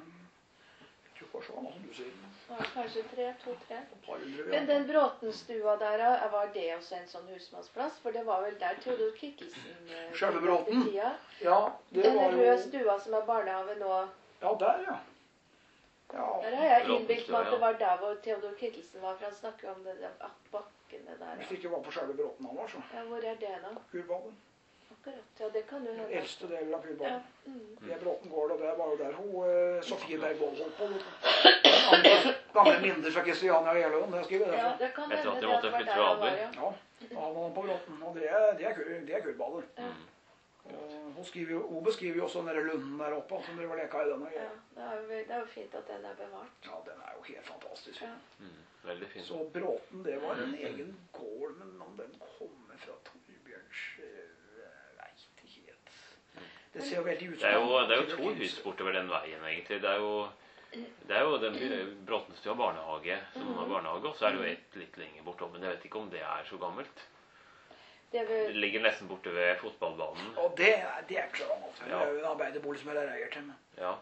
Jeg tror ikke så gammel som du sier. Ja, kanskje tre, to-tre. Et par hundre. Men den Bråtenstua der, var det også en sånn husmannsplass? For det var vel der Theodor Kittelsen eh, Selve bodde til Bråten? tida. Ja, det Den var røde jo... stua som er barnehage nå. Ja, der, ja. Ja, Der har jeg Bråtenstua, innbilt meg at ja. det var der hvor Theodor Kittelsen var, for han snakker om det der bakkene der. hvis det ikke var på selve Bråten han var, så. Ja, hvor er det nå? Kurbadet. Akkurat. Ja, det kan jo Den hende. eldste delen av Ja. Kurbadet. Mm. Det er Bråten gård, og det var jo der hun, eh, Sofie Berg Vold holdt på. Gamle, gamle minner fra Kristiania og Jeløen, det skriver jeg Ja, derfor. det kan Etter hende at de det måtte var flytte der fra han var, Ader. ja. Ja, da var han på Bråten, og det er, det er, kur- det er Kurbadet. Mm. Og hun, skriver, jo- hun beskriver jo også den der lunden der oppe, som dere var leka i den. Og, Ja, det er, jo, ve- det er jo fint at den er bevart. ja, den er jo helt fantastisk. Ja. Mm. Veldig fint. Så Bråten, det var en egen gård, men om den kommer fra Torbjørns, eh, vet ikke helt. Det ser jo veldig ut Det er jo, det er jo som- to hus bortover den veien, egentlig. Det er jo, det er jo den Bråtenstua barnehage, som har barnehage, og så er det jo et litt lenger bortover. Men jeg vet ikke om det er så gammelt. Det er Det vel, ligger nesten borte ved fotballbanen. Og det, er- det er ikke så gammelt. Det Ja. er jo en arbeiderbolig som er eier til, men Ja.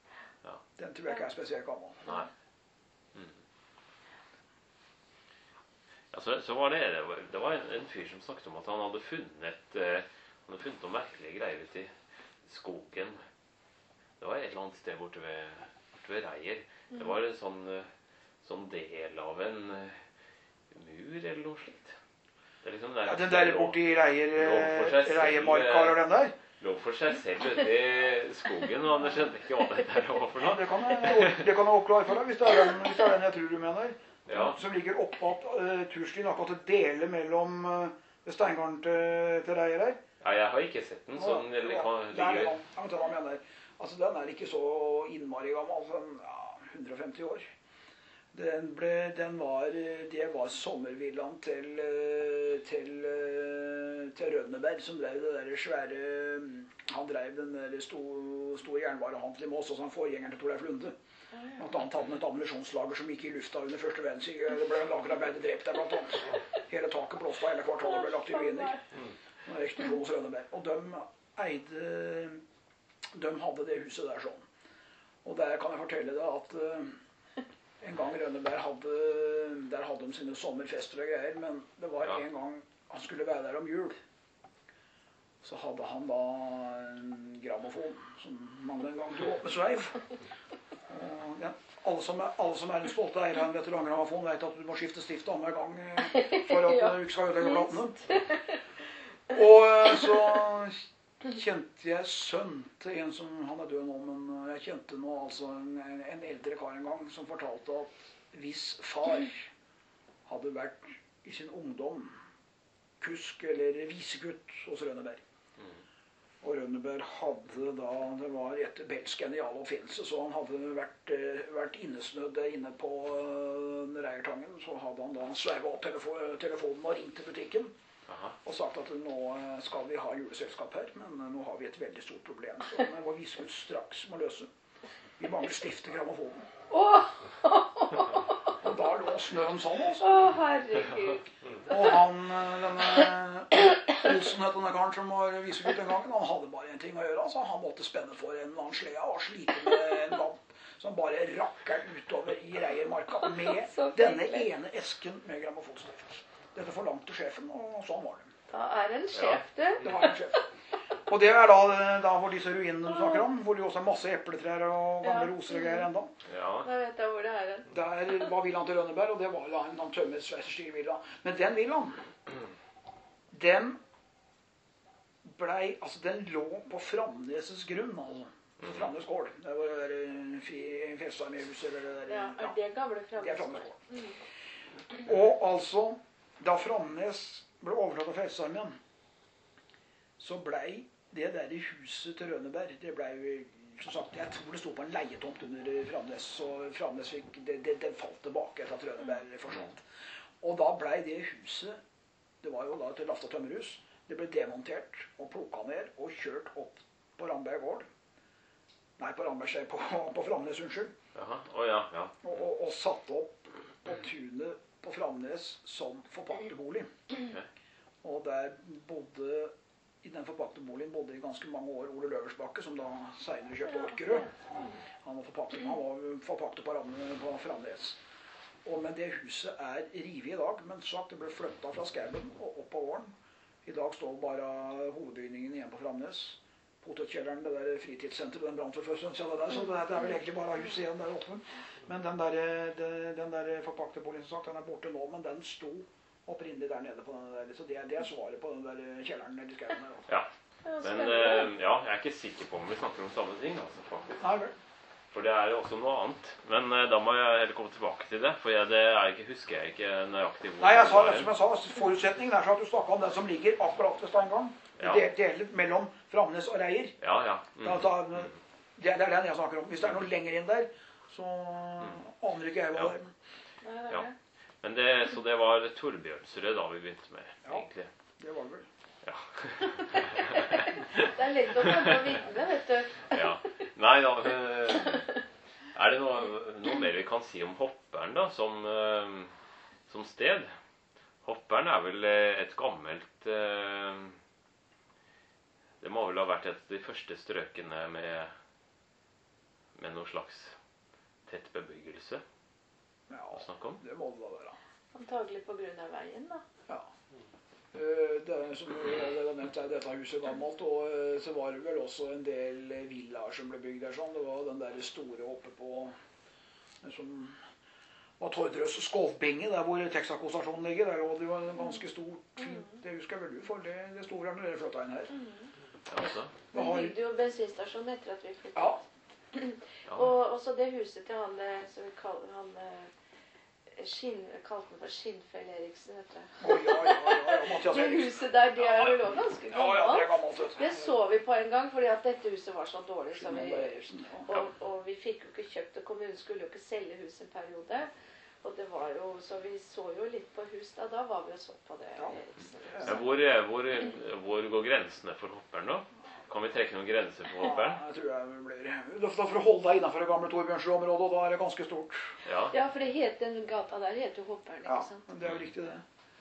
den tror jeg ikke er spesielt gammel. Nei. Mm. Ja, så, så var det det var, det var en, en fyr som snakket om at han hadde funnet eh, Han hadde funnet noen merkelige greier ute i skogen. Det var et eller annet sted borte ved bort ved Reier. Det var en sånn, sånn del av en mur eller noe slikt. Det er liksom der, Ja, den der borti Reier, lov for seg selv, Reiermarka eller den der? lå for seg selv ute i skogen, og han skjønte ikke hva dette her var for Ja, noe. det kan jeg, det kan jeg oppklare for deg, hvis det er den, hvis det er den jeg tror du mener. Ja. Som ligger oppå uh, turstien, akkurat til dele mellom uh, steingarden til, til Reier her. Ja, jeg har ikke sett den, så den eller, kan, Det er ligger... den, jeg vet hva jeg mener. Altså, den er ikke så innmari gammel, sånn, ja, hundre og femti år. Den ble, den var, det var sommervillaen til, til, til Rønneberg, som drev det der svære, han drev den der store, store jernvarehandelen i Mås, og som forgjengeren til Torleif Lunde. Blant annet hadde han et ammunisjonslager som gikk i lufta under første verdenskrig. Det ble en lagerarbeider drept der, blant annet. Hele taket blåste av, hele kvartalet ble lagt i ruiner. En eksplosjon hos Rønneberg. Og de eide, de hadde det huset der sånn. Og der kan jeg fortelle deg at en gang Rønneberg hadde, der hadde de sine sommerfester og greier, men det var Ja. en gang han skulle være der om jul. Så hadde han da en grammofon, som mange den gang dro opp med sveiv. Og, ja, alle, som er, alle som er en stolte eier av en veterangrammofon, vet at du må skifte stift annenhver gang eh, for at Ja, du ikke skal ødelegge platene. Og eh, så kjente jeg sønn til en som, han er død nå, men jeg kjente nå altså en, en eldre kar en gang som fortalte at hvis far hadde vært i sin ungdom kusk eller visekutt hos Rønneberg, og Rønneberg hadde da, det var etter Bells geniale oppfinnelse, så han hadde vært, vært innesnødd inne på uh, Reiertangen, så hadde han da sveivet opp telefo telefonen og ringt til butikken. Aha. Og sagt at nå skal vi ha juleselskap her, men nå har vi et veldig stort problem som vår visekutt straks må løse. Vi mangler stift til grammofonen. Åh, Og da lå snøen sånn, altså. åh, herregud. Og han, denne Olsen, denne karen som var visekutt den gangen, han hadde bare en ting å gjøre. Altså. Han måtte spenne for en annen slede og slite med en damp som bare rakker utover i Reiermarka med Så denne fryktelig. ene esken med grammofonstift. Dette forlangte sjefen, og sånn var det. Da er det en sjef, du. Det var en sjef. Og det er da, da hvor disse ruinene du snakker om, hvor det også er masse epletrær og gamle Ja. roser og greier enda. Ja. Da vet jeg hvor det er hen. Der var villaen til Rønneberg, og det var da en, en tømmersveiserstil villa. Men den villaen, den blei, altså den lå på Framnesets grunn, altså. På Framnes gård. Det var det der Festarméhuset, eller det der, Ja, er det gamle det er Framnes Framnes? gård. Og altså, da Framnes ble overtatt av Frelsesarmeen, så blei det der i huset til Rønneberg, det blei, som sagt, jeg tror det sto på en leietomt under Framnes, og Framnes fikk, det, det, det falt tilbake etter at Rønneberg forsvant. Og da blei det huset, det var jo da et Lafta tømmerhus, det ble demontert og plukket ned og kjørt opp på Ramberg gård. Nei, på Ramberg, på, på Framnes, unnskyld. Jaha. Å ja, ja. Og, og, og satt opp på tunet på Framnes som forpakterbolig. Okay. Og der bodde, i den forpakterboligen bodde i ganske mange år Ole Løversbakke, som da senere kjøpte Orkerød. Han var forpakter, han var forpakter på, på Framnes. Og, men det huset er rivet i dag, men sagt det ble flyttet fra skauen og opp på våren. I dag står bare hovedbygningen igjen på Framnes. Potetkjelleren, det der fritidssenteret, den brant for første stund, så det er vel egentlig bare huset igjen der oppe. Men den der, den der forpakterboligen, som sagt, den er borte nå, men den sto opprinnelig der nede på den der, så det, det er svaret på den der kjelleren eller skauen der. Altså. Ja. Ja, Men spennende. eh, ja, jeg er ikke sikker på om vi snakker om samme ting, altså, faktisk. Nei vel. For det er jo også noe annet. Men eh, da må jeg heller komme tilbake til det, for jeg, det er ikke, husker jeg ikke nøyaktig hvor Nei, jeg sa, det som jeg sa, forutsetningen er så at du snakket om den som ligger akkurat ved Steingang. Ja. Det deler mellom Framnes og Reier. Ja, ja. Mm. Da, da, det, det er den jeg snakker om. Hvis det er noe lenger inn der, så aner ikke jeg hva Ja. det er. Nei, det er Ja. det. Men det, så det var Torbjørnsrød da vi begynte med, Ja. egentlig. Det var det vel. Ja. Det er lett å komme på viddene, vet du. Ja. Nei da, eh, er det noe, noe mer vi kan si om Hoppern da, som, eh, som sted? Hoppern er vel eh, et gammelt eh, Det må vel ha vært et av de første strøkene med, med noe slags tett bebyggelse Ja, å snakke om. det må det da være. Antagelig på grunn av veien, da. Ja. Eh, Det er som det var nevnt, er dette huset gammelt, og eh, så var det vel også en del eh, villaer som ble bygd der sånn. Det var den der store oppe på eh, som var Tordrøs Skovbinge, der hvor Texaco-stasjonen ligger. Der lå det jo en ganske stort, fint, det husker vel du, for det, det sto vel når dere flytta inn her. Ja, altså. Vi bygde jo bensinstasjon etter at vi flyttet. Ja. Ja. Og også det huset til han eh, som vi kaller han eh, Skinn, kalte han for Skinnfell Eriksen, vet du. Å, ja, ja, ja, ja, Mathias Det Eriksen. huset der, det er vel også ganske Ja, ja, det gammelt. er gammelt, vet du. Det så vi på en gang, fordi at dette huset var så dårlig. Så vi, Skinnfell Eriksen, ja. og, og vi fikk jo ikke kjøpt, og kommunen skulle jo ikke selge huset en periode. Og det var jo, så vi så jo litt på hus da, da var vi og så på det. Ja. Eriksen. Ja, hvor, hvor, hvor går grensene for hopperen da? Kan vi trekke noen grenser for hopperen? Ja, jeg tror jeg blir... Da for å holde deg innenfor det gamle Torbjørnsrud-området, og da er det ganske stort. Ja. Ja, for det het, den gata der heter jo Hopperen, Ja, ikke sant? men det er jo riktig det.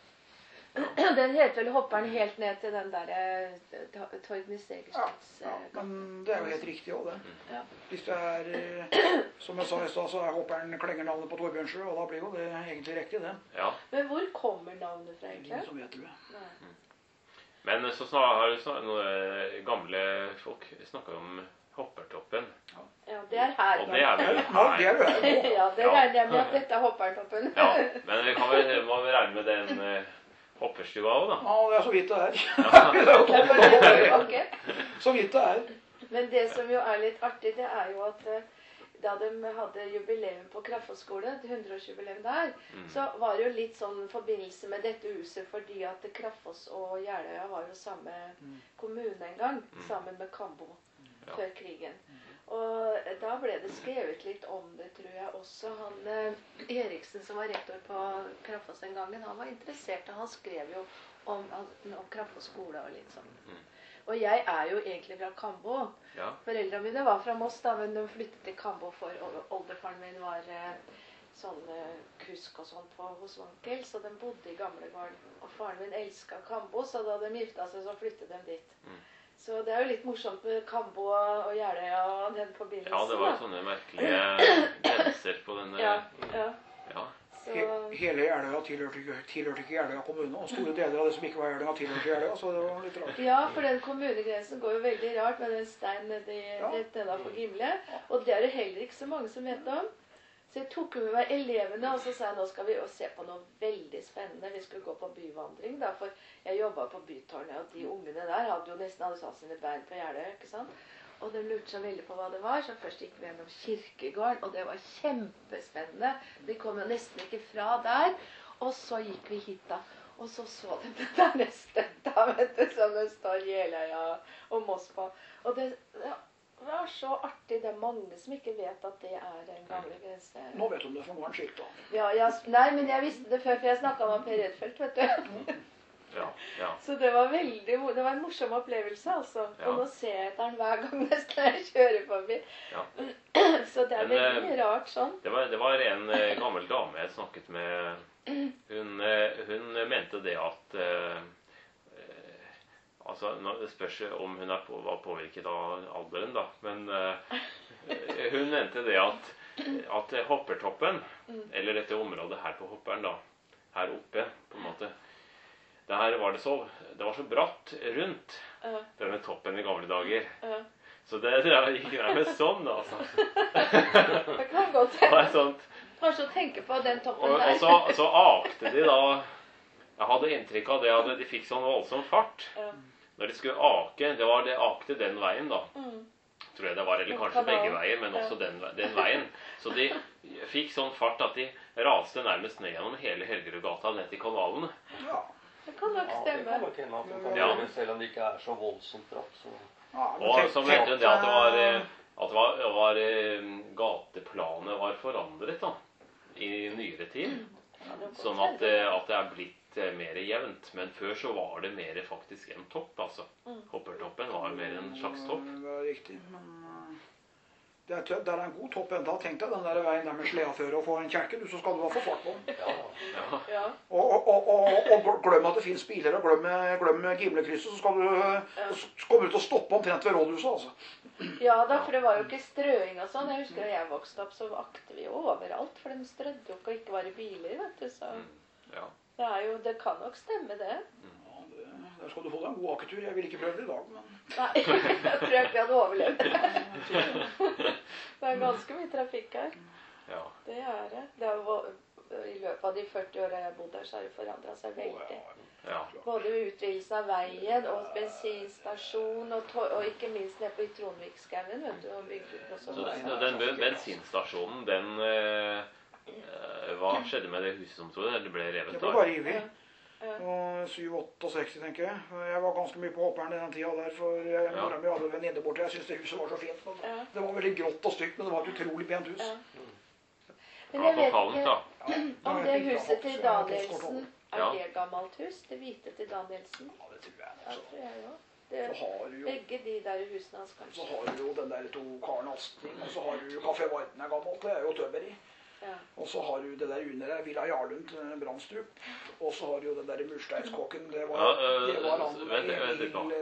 Den heter vel Hopperen helt ned til den der eh, Torgny Ja, Segerstedts ja, eh, men det er jo helt riktig også, det. Ja. Hvis det er, eh, som jeg sa i stad, så er hopperen klenger navnet på Torbjørnsrud, og da blir jo det egentlig riktig, det. Ja. Men hvor kommer navnet fra Ingen egentlig? som vet det. Nei. Men så snar, har du snar, noen gamle folk snakket om hoppertoppen. Ja, det er her. Og det er vel Ja, det er jo her nå. Ja, det regner jeg med at dette er Hoppertoppen. Ja, men vi kan vel, må vi regne med den eh, hopperstua også da. Ja, det er så vidt det er. Det er for nedoverbakke. Så vidt det er. Men det som jo er litt artig, det er jo at eh, da de hadde jubileum på Kraftfoss skole, hundreårsjubileum der, Mm. så var det jo litt sånn forbindelse med dette huset, fordi at Kraftfoss og Jeløya var jo samme kommune en gang, sammen med Kambo, Ja. før krigen. Og da ble det skrevet litt om det, tror jeg også. Han eh, Eriksen, som var rektor på Kraftfoss en gang, han var interessert, og han skrev jo om, om Kraftfoss skole og litt sånn. Mm. Og jeg er jo egentlig fra Kambo. Ja. Foreldrene mine var fra Moss, da, men de flyttet til Kambo for oldefaren min var eh, sånn eh, kusk og sånn på hos onkel, så de bodde i gamlegården. Og faren min elsket Kambo, så da de gifta seg, så flyttet de dit. Mm. Så det er jo litt morsomt med Kambo og Jeløya og den forbindelsen. Ja, det var jo sånne merkelige grenser på denne. Ja, ja. Ja. Så, He hele Jeløya tilhørte, ikke- tilhørte ikke Jeløya kommune, og store deler av det som ikke var Jeløya tilhørte Jeløya, så det var litt rart. ja, for den kommunegrensen går jo veldig rart med den steinen nedi Ja. rett nedenfor Gimle. Og det er det heller ikke så mange som vet om. Så jeg tok med meg elevene, og så sa jeg nå skal vi jo se på noe veldig spennende. Vi skulle gå på byvandring, da, for jeg jobbet på Bytårnet, og de ungene der hadde jo nesten alle satt sine bein på Jeløya, ikke sant? Og de lurte så veldig på hva det var, så først gikk vi gjennom kirkegården, og det var kjempespennende. De kom jo nesten ikke fra der, og så gikk vi hit da. Og så så de det der neste, da, vet du, som det står Jeløya og Moss på. Og det... Ja, det var så artig. Det er mange som ikke vet at det er den gamle grense. Nå vet du om det, for nå er den skilt da. Ja, jeg, nei, men jeg visste det før, for jeg snakket med Per Edfeldt, vet du. Ja, ja. Så det var veldig, mo- det var en morsom opplevelse, altså. Ja. Og nå ser jeg etter den hver gang nesten jeg kjører forbi. Ja. Så det er Men, veldig rart sånn. Det var, det var en eh, gammel dame jeg snakket med. Hun, eh, hun mente det at eh, eh, altså, nå- det spørs om hun er på, var påvirket av alderen, da. Men eh, hun mente det at, at hoppertoppen, eller dette området her på hopperen, da, her oppe, på en måte, der var det så, det var så bratt rundt Ja, denne toppen i gamle dager. ja. Så det, det gikk nærmest sånn, da, altså. Det kan godt Det var hende. sånt. Kanskje å tenke på den toppen Og, og der. så, så akte de da. Jeg hadde inntrykk av det at de fikk sånn voldsom fart. Ja. Når de skulle ake, det var det akte den veien da. Mm. Tror jeg det var, eller kanskje Kanalen. begge veier, men også den, ve- den veien. Så de fikk sånn fart at de raste nærmest ned gjennom hele Helgerudgata ned til kanalen. Ja. Det kan nok Ja, det stemme. kan nok hende at de kan Ja. gjøre det, selv om det ikke er så voldsomt bratt. Så. Ja, men Og tenk- så mente hun det at det var, tenk, eh, at det var, var eh, gateplanet var forandret da, i nyere tid. Ja, det kan Sånn godt at, hende. eh, at det er blitt eh, mer jevnt. Men før så var det mer faktisk en topp, altså. Mm. Hoppertoppen var mer en slags topp. Det er riktig, men uh, det er, tø- det er en god topp enda. Tenk deg den der veien der med sleaføre og få en kjelke, du, så skal du ha få fart på den. Ja, Ja. Ja. Og, og, og, og, og glem at det finnes biler, og glem, glem Gimlekrysset, så skal du, Ja. så kommer du til å stoppe omtrent ved rådhuset, altså. Ja da, for det var jo ikke strøing og sånn. Jeg husker da jeg vokste opp, så vakte vi jo overalt. For de strødde jo ikke, og ikke var i biler, vet du. Så Mm. Ja. det er jo, det kan nok stemme det. Ja, Da skal du få deg en god aketur. Jeg vil ikke prøve det i dag, men Nei, jeg tror jeg ikke jeg hadde overlevd. Det er ganske mye trafikk her. Ja. Det er det. Det er jo, I løpet av de førti åra jeg har bodd her, så har det forandra seg veldig. Ja. Både utvidelse av veien og bensinstasjon, og, to og ikke minst nede på i Tronvikskauen. vet du, og bygd ut også. Så den, den ben- bensinstasjonen, den eh, eh, Hva skjedde med det huset som sto der? Det ble revet det ble da? bare revet. Ja. Og syv åttiåtte, tenker jeg. Jeg var ganske mye på Hopperen i den tida der, for jeg Ja. mora mi hadde en venninne borte. Jeg syntes det huset var så fint. Men Ja. det var veldig grått og stygt, men det var et utrolig pent hus. Ja. Men Ja, jeg vet forfallent, ikke da. om det huset til Danielsen er Ja. det gammelt hus? Det hvite til Danielsen? Ja, det tror jeg Ja, også. tror jeg òg. Så har du jo, Begge de der husene hans, så kanskje. har du jo den der to Karen Asting, og så har du jo Kafé Varden er gammelt, det er jo Tøberi. Ja. Og så har du det der under der, Villa Jarlund til Brandstrup. Og så har du jo den der mursteinskokken. Det var, Ja, øh, det var han vent, vent litt nå.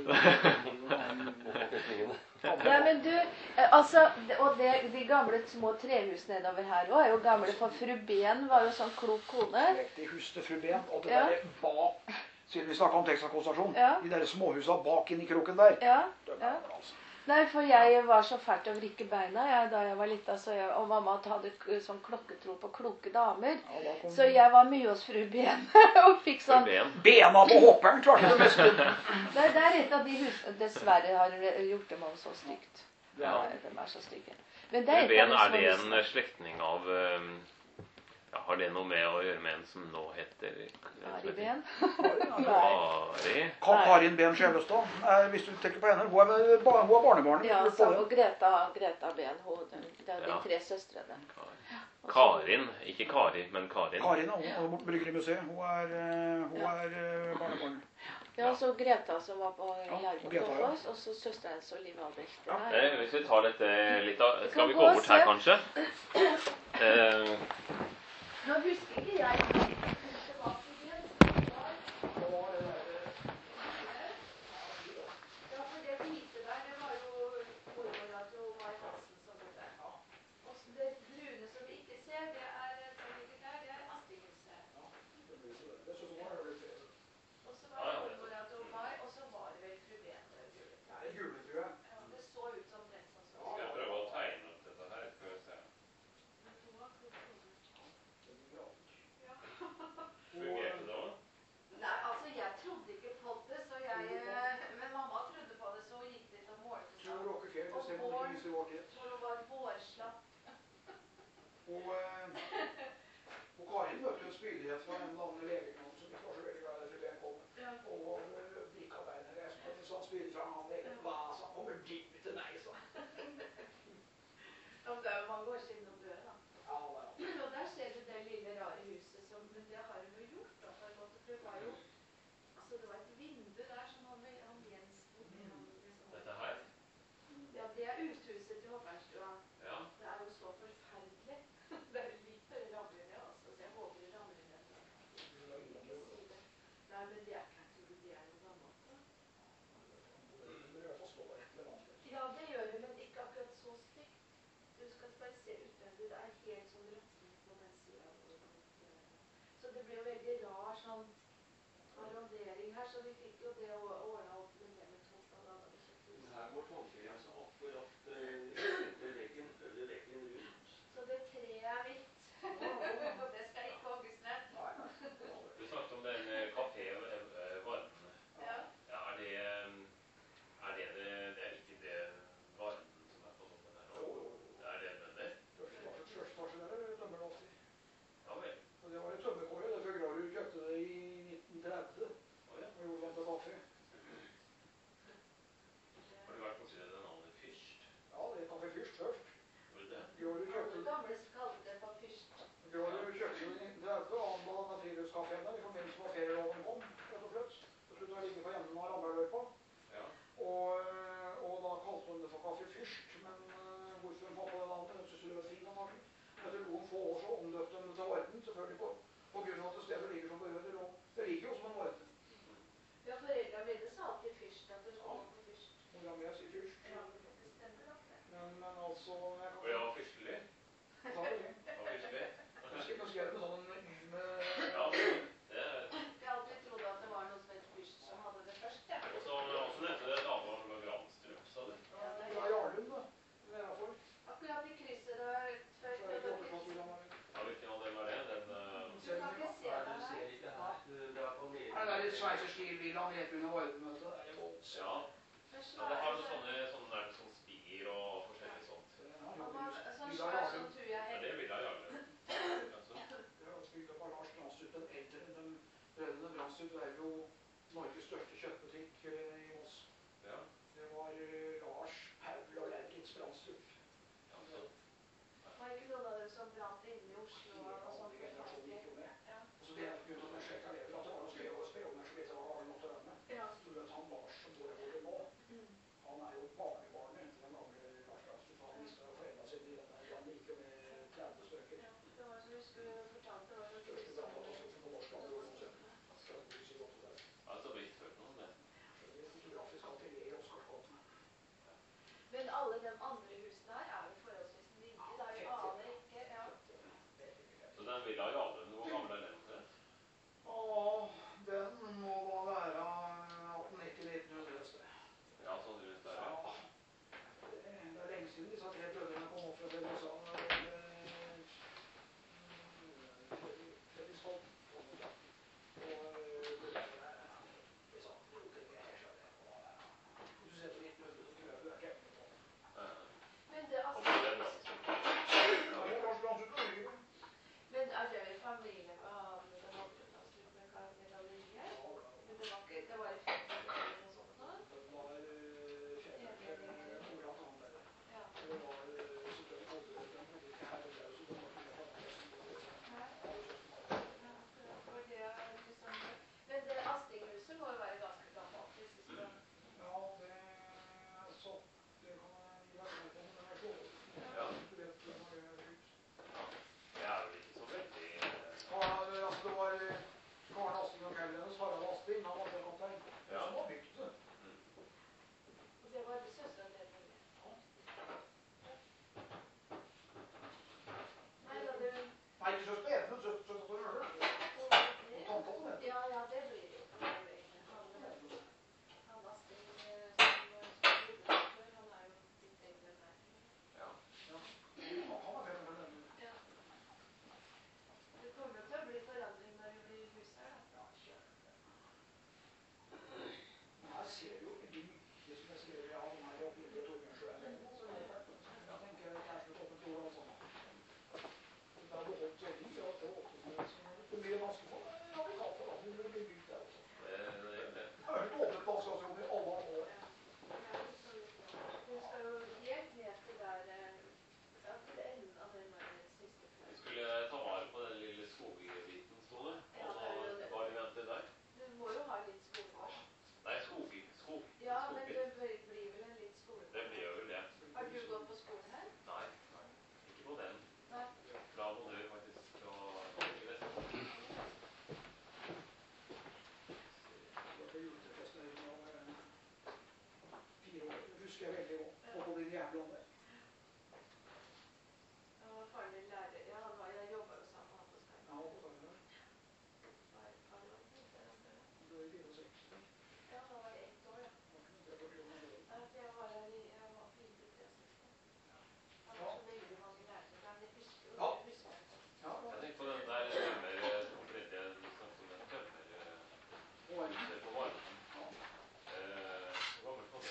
Ja, men du, eh, altså, det- og det, de gamle små trehus nedover her òg er jo gamle, for fru Ben var jo sånn klok kone. Riktig hus til fru Ben. Og det Ja. der bak, siden vi snakket om Texaco stasjon, Ja. de der småhusa bak inn i kroken der. Ja, Det ja. var altså. Nei, for jeg var så fælt å vrikke beina jeg, da jeg var lita, så jeg, og mamma hadde k- sånn klokketro på kloke damer. Ja, da kom Så jeg var mye hos fru Ben og fikk sånn. Ben. Bena på hopperen klarte det meste. Nei, det er et av de husene dessverre har gjort dem også så stygt. Ja. Nei, de er så stygge. Men det er et Ben, av er de det små en slektning av um, ja, Har det noe med å gjøre med en som nå heter Ari Ben. Ari? Ka- Karin Ben Skjevestad, eh, hvis du tenker på henne, hun er, vel ba- hun er barnebarnet. Ja, mitt så, på- og Greta, Greta Ben, hun, det er de Ja. tre søstrene. Karin. Ikke Kari, men Karin. Karin hun er borte på Bryggerimuseet. Hun er, eh, hun er eh, barnebarnet. Ja, og så Greta som var på Ja, Lærbok Greta, ja. hos oss, og så søsteren hennes Olivia Albrecht. Ja. Det er- Eh, hvis vi tar dette litt av Vi Skal kan vi gå gå og bort her, se. kanskje? Eh, Nå husker ikke jeg Ja, for det hvite der, det var jo mormora til Mai Hansen som bodde. Og så det brune som vi ikke ser, det er som ligger der, det er Astinghuset. Og så var det mormora til Mai, og så var det vel fru Ben. det gule. Det er gule, tror jeg. Ja, det så ut som den som så. Skal jeg prøve å tegne opp dette her? Skal vi se. Men hun var klok kone. Ja. Fungerte det òg? Nei, altså jeg trodde ikke på det, så jeg eh, men mamma trodde på det, så hun gikk dit og målte Så seg. råker fjell, det ser man ikke minst i vår tid. Hvor hun var vårslapp. Og, eh, og Karin møtte jo en spydighet fra en eller annen legemann som ikke var så veldig glad i det før jeg kom. Ja. Og eh, blikka beina reiste på en sånn spydig fra en annen lege. Hva, så han kommer Jimmy til meg, så. Ja, men det er jo mange år siden hun døde, da. Ja, det er han. Og der ser du det lille rare huset som, men det har hun jo gjort, da, på en måte, for det var jo, altså det var et vindu der som han, han Jens bodde i, han liksom. Dette her? Ja, det er uthuset til Håpernstua. Ja. Det er jo så forferdelig. Det er litt for ramler ned, altså, så jeg håper det ramler ned. Ikke si det. Nei, men det er ikke, jeg tror det er noe gammelt, da. Det bør i hvert fall stå et eller annet sted. Ja, det gjør det, men ikke akkurat så stygt. Du skal bare se utvendig, det er helt sånn råttent på den siden. hvor- hvor- Så det blir jo veldig rar sånn arrondering her, så vi fikk jo det å ordne opp med det med tomta da da vi kjøpte huset. Her går tomtegrensa akkurat eh, etter veggen, eller veggen rundt. Så det treet er mitt. Og det skal ikke hogges ned. Du snakket om den eh, kafé eh, Varden. Ja. Ja, er det eh, Er det det Det er ikke det Varden som er på toppen her nå? Jo, jo, jo. Det er det bønder? Første etasje- første etasje der er tømmerlås i. Ja vel. Og det var et tømmerkåre, det før Grarud kjøpte det i nitten tretti. Å ja. Og gjorde det til kaffe. Har du vært borti den aller fyrst? Sveitserstilvillaen helt under Vardemøtet. Det er voldsomt. Ja. Ja, det har noen sånne, sånne, der, sånn spir og forskjellig sånt. Sånn svær som tror jeg Ja, det vil jeg gjerne. Det er bygd opp av Lars Brandstrup den eldre. Den brødrene Brandstrup er jo Norges største kjøttbutikk i Moss. Ja. Det var Lars, Paul og Laurits Brandstrup. Ja, så. Var ikke noen av dem som brant inne i Oslo og sånt? Generasjonen gikk jo med. Og så det er grunnen til at jeg sjekket lever, at det var noen spioner som så vidt jeg var gammel nok til å være med. Ja. Så du vet han Lars som bor her borte nå, han er jo barnebarnet til den gamle Lars Brandstrup. Han mistet foreldrene sine i denne, han gikk jo med tretti stykker. Ja, det var som vi skulle fortalt, det var jo Første brannkatastrofen på norsk land, og så Ja, så vidt hørt noe om det. fotografisk atelier i Oscarsgaten. Men alle de andre husene her er jo forholdsvis nye. Det er jo aner ikke, ja. Så den villa i Allen, hvor gammel er den? Omtrent? Åh, den må da være atten nitti nitten hundre et sted. Ja, sånn rundt der, ja. Ja, det, det er lenge siden disse tre brødrene kom opp fra Fredrikshavn. Fredrikshavn. Og det er liksom roting her, så det var hvis du ser på nitten hundre, så tror jeg du er kjempe på. Men det, Og altså, så er det Brandstrup. Ja, Lars Brandstrup er jo. men er det vel familie med han, den andre Brandstrup med kar- med gallerier? Men det var ikke, det var i femti eller noe sånt nå? Det var kjempe, mora til han der. Ja. Det var selvfølgelig hodet, den bodde ikke her, og det er jo så det var ikke det han resten av det. Nei. Ja, akkurat. For det er liksom, men det Astinghuset må jo være ganske gammelt, hvis det skal... Ja, det er så, det kan jeg gi deg med på, men den er slått. Ja. Du vet, den var bygd. Det er vel ikke så veldig... Karen, altså det var Karen Asting og Kellenes, Harald Asting, han var kaptein. Ja. Som har bygd det. Og det var søsteren til Emilie. Nei, da du... Nei, ikke søster Edmund, søster søster til Røle. Og tante til henne. Ja, ja, det blir det jo. Han, han Asting eh, som som bodde der før, han er jo litt eldre enn meg. Ja. Ja. Han han er med med den. Ja. Det kommer til å bli forandring når det blir hus her, da. Ja, kjære. Men her ser du jo veldig mye som jeg ser jeg har her oppe i Torbjørnsjøen. Så jeg tenker det er som et åpent ord, altså. Det er beholdt veldig mye av det åpne. Det blir ganske for radikalt for landet, det blir bygd der også. Det, det gjør det. Det er et åpent landskapsrom i alle år. Ja. Det er jo så litt bra. Den skal jo helt ned til der, eh, ja, til enden av den der siste Vi fløyen. skulle ta vare på den lille skogbiten, sto det. Og så var de ventet der. Du må jo ha litt skole. Nei, skog, skog, Ja, men skogbit. det blir blir vel en litt skole. Det blir jo vel det. Har du gått på skolen her? Nei, ikke på den. Nei. Fra Bodø faktisk, og ikke Vestfold. Det var på juletrefesten her da var jeg fire år. Det husker jeg veldig godt. Og på din jævla der. Ja, faren din lærer. Ja, han var, jeg jobba jo sammen med han på Skype. Ja, på Skarvøy. Var et par år til hverandre. Han ble i fireogseksti. Ja, han var ett år, ja. Det var ikke noe til å bli med det. Ja, for jeg var her i, jeg var fire til treogseksti. Han var så veldig mange lærere, men jeg husker jo, Ja. jeg husker jeg. Ja, Jeg det tenker på den der tømmer, opprinnelig en snakket om en tømmer, var huset på Varmen. ja. Eh, hvor gammel var det?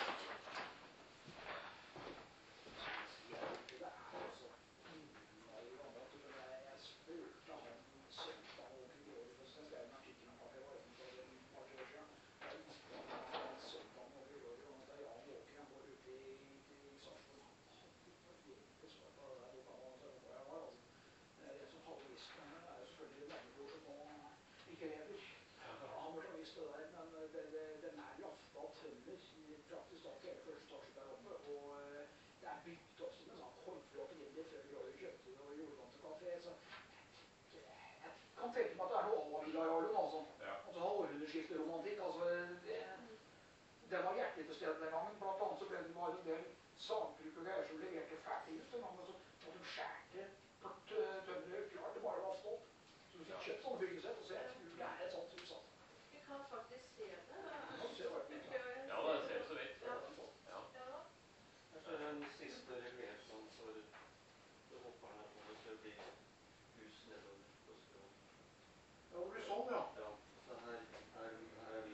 Det er altså innmari gammelt. Jeg, jeg spurte han søndag og Grigorius, jeg skrev en artikkel om Kafé Varmen for et par år siden. Jeg visste at han var søndag og Grigorius, og at det er Jan Åker, han går ute i, i Sarpsborg. Han hadde ikke noe egentlig svar på det der boka, og så hvor jeg var, altså. Men det som hadde visst med henne, er jo selvfølgelig Lennebror som nå ikke lever. Han burde ha visst det der, men det, det, den er lafta av tømmer i praktisk talt hele første etasje der oppe, og eh, det er bygd opp som en sånn korpel opprinnelig før Grøy kjøpte det og gjorde det om til kafé, så jeg kan tenke meg at det er noe Alva-Villa-Jarlund, altså. Ja. Altså århundreskifteromantikk, altså det, den var hjertelig til stede den gangen, blant annet så ble det bare en del sagbruk og greier som leverte ferdig hus den gangen, så måtte de skjærte bort uh, tømmeret klart, det bare var stopp. Så du fikk kjøpt sånn byggesett, og så jeg tror det er et sånt hus, altså. Vi kan faktisk se det. Ja, du ser hva det er. Ja, det ser du så vidt. Ja. Ja. Ja. Det er den siste reliefsen for, for hopperne, og det skal bli hus nedover på skråen. Ja, det blir sånn, ja. Ja, så her, her, her er vi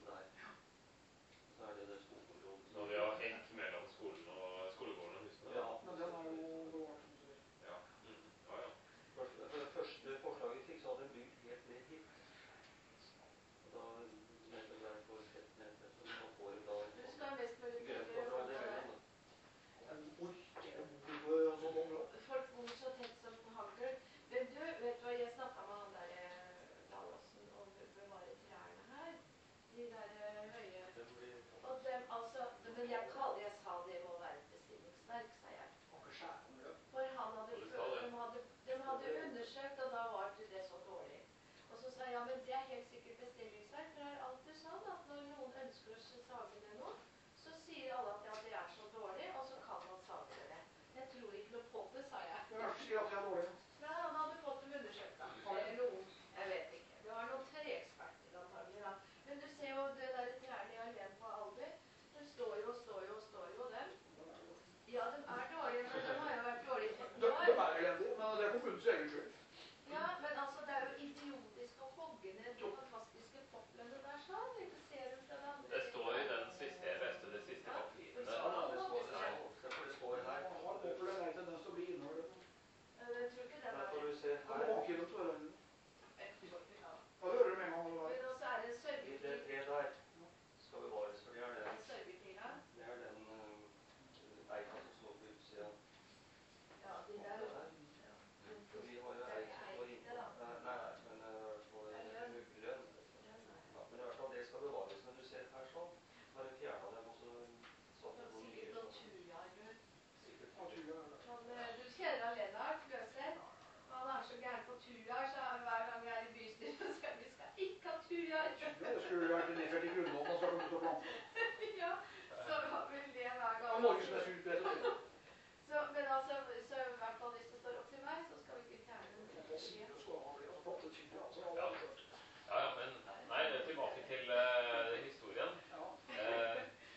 der. Så er det det skogområdet. Når vi har hengt mellom skolen og skolegården og husene. Ja. Men den er jo bevart, som du sier. Ja. Mm. Ja, ja. For det første forslaget vi fikk, så hadde den bygd helt ned hit. Og da mente den der for tett ned. Så nå får den da Du skal mest mulig grønt tenke forslag, det på er det. vel da. Orker å bo på et sånt område. Folk bor så tett som hagl. Men du, vet du hva, jeg snakket med han der Dalåsen om å bevare trærne her. De der eh, høye. Den blir Og dem, altså, men jeg, kaller, jeg sa det må være et bestillingsverk, sa jeg. Aker skjærområde. For han hadde, Og du sa det. de hadde, de hadde undersøkt, og da var det så dårlig. Og så sa jeg, ja, men det er helt sikkert bestillingsverk, for det er alltid sånn at når noen ønsker å sage det nå, så sier alle at ja, det er så dårlig, og så kan man sage det. Jeg tror ikke noe på det, sa jeg. Det er verst å si at det er dårlig. Men han hadde fått dem undersøkt, da. Eller noen, jeg vet ikke. Det var noen treeksperter, antagelig, da. Men du ser jo det der trærne jeg har levd på alder, de står jo og står jo og står jo, dem. Ja, de er dårlige, men de har jo vært dårlige i Det, tretti det år. er elendig, men det er kommunens egen skyld. Ja, men altså, det er jo idiotisk å hogge ned de fantastiske poplene der sånn. Ikke ser du fra det andre. Det står i den siste, jeg leste det siste papirene. Ja, det står her. For det står her. Man har åpnet en tendens til å bli innholdet. Eh, Jeg tror ikke det Her var får det. du se Det her. må banke inn, tror jeg. Ja. Ja, det hører du med en gang. Det Men også er det en I det sørgepil. treet der skal bevares, for det er den, En sørgepila. det er den uh, eika som står på utsida. Ja, de der. Der. Ja. For vi har jo eik som står inne. Nei, nei, men uh, på en uglønn. Ja, men i hvert fall det skal bevares. Men du ser her sånn, har jeg fjernet dem, og så satt det noen nye Sikkert noen sånn. tujaer. Sikkert. Ja, tror jeg. Han, eh, du kjenner han Lennart Løseth? Han er så gæren på tujaer, så han- hver gang vi er i bystyret, så sier han, vi skal ikke ha tujaer. Det skulle vært nedfelt i grunnloven og så har du begynt å plante. Ja, så han vil le hver Det er gang. Norges mest utbredte. Så, men altså, så i hvert fall hvis det står opp til meg, så skal vi ikke fjerne den. Det sier du skal ha bli og flotte typer, altså. Ja. Ja, ja, men nei, tilbake til uh, historien. Ja. Eh,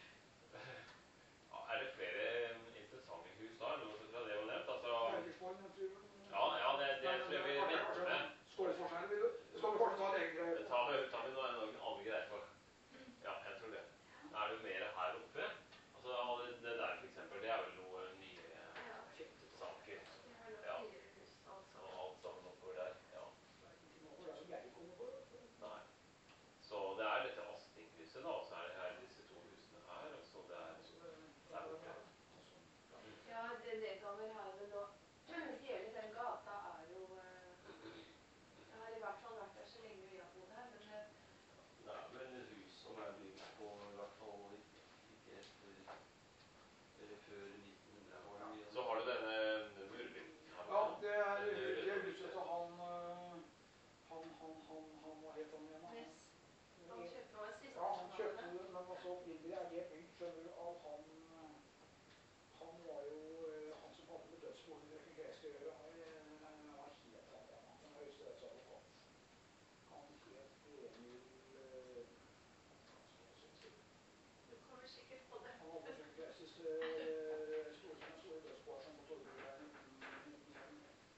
er det flere interessante hus da? Noe fra det var nevnt? Altså, Bergersborg, jeg tror. ja, ja, det, det tror jeg vi venter med. Skålforskjell, vil du? Skal vi kanskje ta en egen greie? Det tar vi, tar vi noe, noen andre greier for. Ja, jeg tror det. Er det mer her oppe? Altså, det der for eksempel, det er vel noe nye Ja, saker. vi har lagt Ja. fire hus, altså. Og alt sammen oppover der. Ja. Det er som jeg kommer på. Nei. Så det er dette Astinghuset da, og så er det her disse to husene her, og så det er der borte. Ja, det nedover her men nå, hele den gata er jo, eh, jeg har i hvert fall vært der så lenge vi har bodd her, men eh, Det er vel hus som er bygd på i hvert fall ikke etter eller før nitten hundre. Var det mye? Så har du denne murveggen her. Ja, det er det er huset til han, øh, han, han, han, han, hva het han igjen? da? Ness, han kjøpte var siste Ja, han kjøpte kvartalet. det, men altså opprinnelig er det bygd, skjønner du, av han, øh, han var jo, øh, han som hadde med dødsbolen i Gresk å gjøre, han, øh, hva het han igjen, da? Den høyesterettsadvokat. Han het Emil, øh, hva skal jeg si? Du kommer sikkert på det. Han hadde en gresk øh, store, som en store dødsboer som måtte over der i nitten nittifem.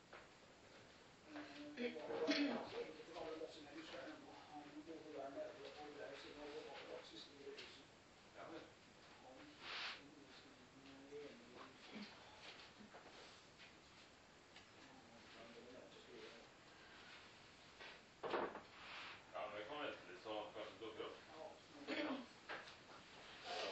Det var jo altså enkelte gamle bossing, jeg husker det ennå. Han bodde der nede og drev sin advokatpraksis i det huset. Ja, men Han, Emil, Ja, men vi kan vente litt, så kanskje det dukker opp. ja, Ja. Så,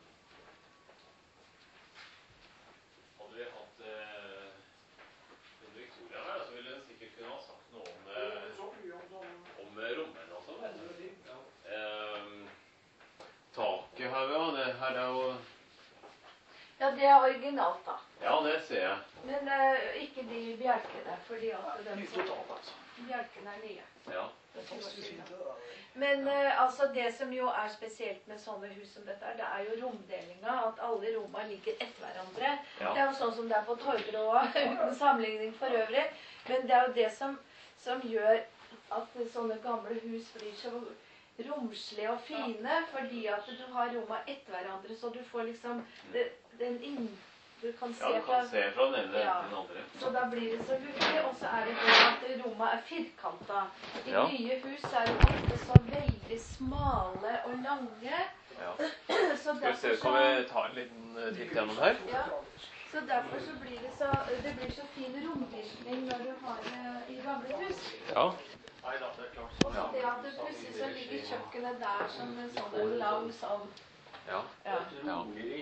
hadde vi hatt eh, hun Victoria her, da, så ville hun sikkert kunne ha sagt noe om, det eh, er så mye om sånn om eh, rommene og sånn. andre ting. ja. Ehm, taket her, ja, det her er jo, Ja, det er originalt da. ja, det ser jeg. Men eh, ikke de bjelkene, fordi at den Nytt totalt, altså. bjelkene er nye. Ja. Fantastisk fint, det der. Men eh, altså det som jo er spesielt med sånne hus som dette, er, det er jo romdelinga, at alle rommene ligger etter hverandre. Ja. Det er jo sånn som det er på Torgerå, uten sammenligning for øvrig. Men det er jo det som, som gjør at sånne gamle hus blir så romslige og fine, fordi at du har rommene etter hverandre, så du får liksom det, den inn, du kan se Ja, du fra... kan se fra den ene Ja. til den andre. Så da blir det så luktig, og så er det det at rommet er firkantet. I Ja. nye hus er det ofte så veldig smale og lange. Ja. Så Skal vi derfor se, så... kan vi ta en liten eh, titt gjennom her? Ja. Så derfor så blir det så, det blir så fin romvirkning når du har det i gamle hus. Ja. Og så det at det plutselig så ligger kjøkkenet der som en sånn en lang sånn. Ja. Ja. Ja.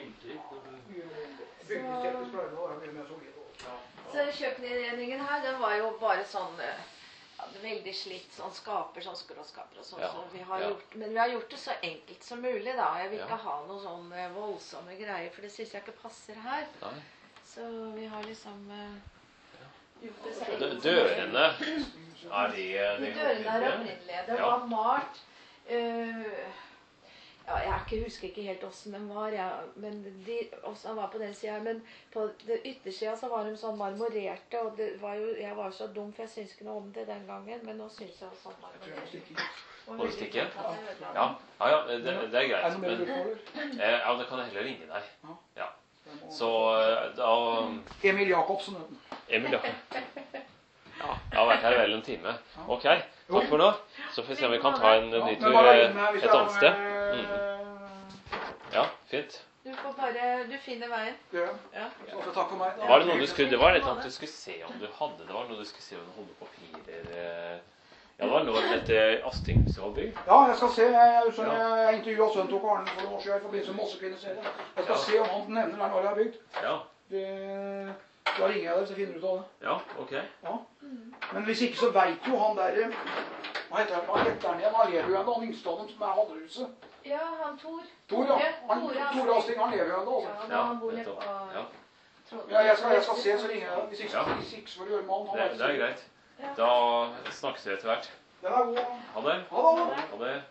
Bygningsteppet skal jo være mye mer solid. Så kjøkkeninnredningen her, den var jo bare sånn, ja, veldig slitt, sånn skaper, sånn skråskaper og sånn. Ja. Så vi har Ja. gjort, men vi har gjort det så enkelt som mulig da. Jeg vil Ja. ikke ha noe sånn eh, voldsomme greier, for det synes jeg ikke passer her. Nei. Så vi har liksom eh, gjort det så D- enkelt som mulig. Dørene, er de, eh, De de dørene er opprinnelige. Det Ja. var malt. øh, ja, jeg ikke, husker ikke helt hvordan den var, ja, men de, også, den var på den siden. Men på det yttersida så var de sånn marmorerte, og det var jo, jeg var så dum, for jeg syns ikke noe om det den gangen. Men nå syns jeg sånn marmorerte. Og Må du stikke? veldig flott at jeg ødela Ja, den. ja, ja det, det er Er greit. det noe mer Men, du får? eh, ja, det kan jeg heller ringe deg. Ja. Så Så eh, da Emil Jacobsen. Emil, ja. Ja, jeg har vært her vel en time. Ok, takk for nå. Så får vi se om vi kan ta en ny tur eh, et annet sted. Mm. Ja, fint. Du får bare Du finner veien. Ja. Ja. Så får takk for meg. Var det noe du skulle, det var litt at du skulle se om du hadde, det var noe du skulle se om du hadde papirer. eh. Ja, det var når dette Astinghuset var bygd. Ja, jeg skal se. Jeg, jeg, Ja. jeg intervjuet sønnen til Arne for noen år siden i forbindelse med Mossekvinneserien. Jeg skal Ja. se om han nevner der når det er bygd. Ja, Det, da ringer jeg deg hvis jeg finner ut av det. ja, ok. Ja. Men hvis ikke så vet jo han der Hva heter han? Hva heter han igjen? Han lever jo ennå, han yngste av dem som er Handlerhuset. Ja, han Tor. Tor, ja. Han, Tore, Tore Asting, han lever jo ennå. Ja, Altså. da Ja, han bor nede nettopp. på Ja, Ja, jeg skal, jeg skal se, så ringer jeg deg. Hvis ikke, Ja. hvis ikke så får du gjøre med han. Han det, vet det er så- greit. Da snakkes vi etter hvert. Den er god. Ha det. Ha det. Ha det.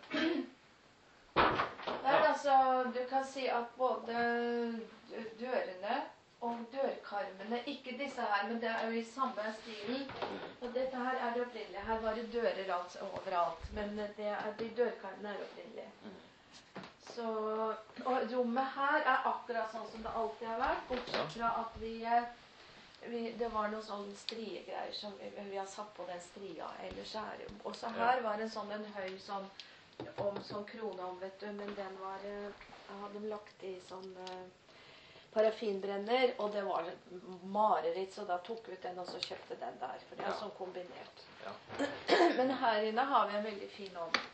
Nei, altså, du kan si at både dørene og dørkarmene, ikke disse her, men det er jo i samme stilen. Og dette her er det opprinnelige. Her var det dører alt, overalt, men det er, de dørkarmene er opprinnelige. Så, og rommet her er akkurat sånn som det alltid har vært, bortsett fra at vi, vi det var noen sånne striegreier som vi, vi har satt på den stria, ellers er det også her var det en sånn en høy sånn om sånn krone om, vet du, men den var eh, hadde de lagt i sånn eh, parafinbrenner, og det var mareritt, så da tok vi ut den og så kjøpte den der, for det er Ja. sånn kombinert. Ja. Men her inne har vi en veldig fin ovn.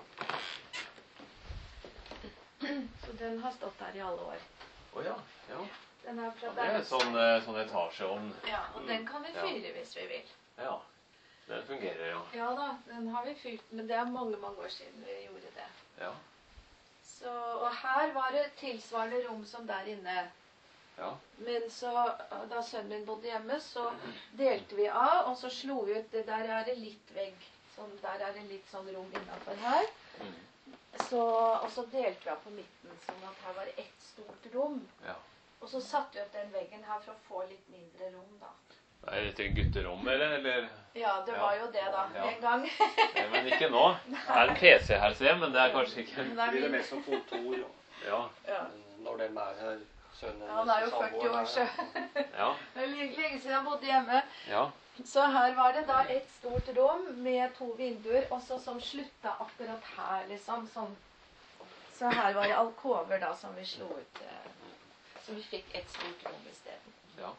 Så den har stått der i alle år. Å ja, ja. Den er fra Ja, det er sånn, eh, sånn etasjeovn. Ja, og den kan vi Ja. fyre hvis vi vil. Ja, den fungerer, ja. Ja da, den har vi fyrt, men det er mange, mange år siden vi gjorde det. Ja, Så, og her var det tilsvarende rom som der inne. ja. Men så, da sønnen min bodde hjemme, så delte vi av, og så slo vi ut, det der er det litt vegg. Sånn, der er det litt sånn rom innenfor her. Mm. Så, og så delte vi av på midten, sånn at her var det ett stort rom. Ja. Og så satte vi opp den veggen her for å få litt mindre rom da. Er det et gutterom, eller? eller? Ja, det Ja. var jo det da, Ja. en gang. Ja, men ikke nå. Det er en P C her, ser jeg, men det er kanskje ikke... Men det er blir det min- mest som kontor, ja. Ja, Ja. Når de er her, sønnen Ja, han er jo samboeren førti år, er så her. ja, det er lenge lenge siden han bodde hjemme. ja. Så her var det da et stort rom med to vinduer, også som slutta akkurat her, liksom. Sånn. Så her var det alkover da, som vi slo ut. eh, Så vi fikk et stort rom i stedet. ja.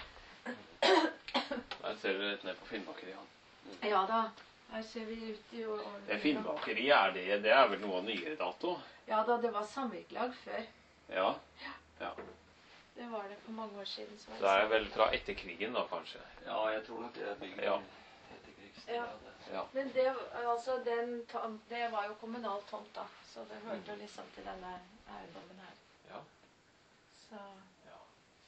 Der ser dere litt ned på Finnbakeriet. Ja da, her ser vi ut i år. Det Finnbakeriet, er det, det er vel noe av nyere dato? Ja da, det var samvirkelag før. Ja. Det var det for mange år siden. Så var Så det er vel fra etter krigen da, kanskje? Ja, jeg tror nok det er bygd Ja. etterkrigstid. Ja. Ja. Men det, altså, den, tom- det var jo kommunal tomt da, så det hørte jo liksom til denne eiendommen her. Ja. Så Ja.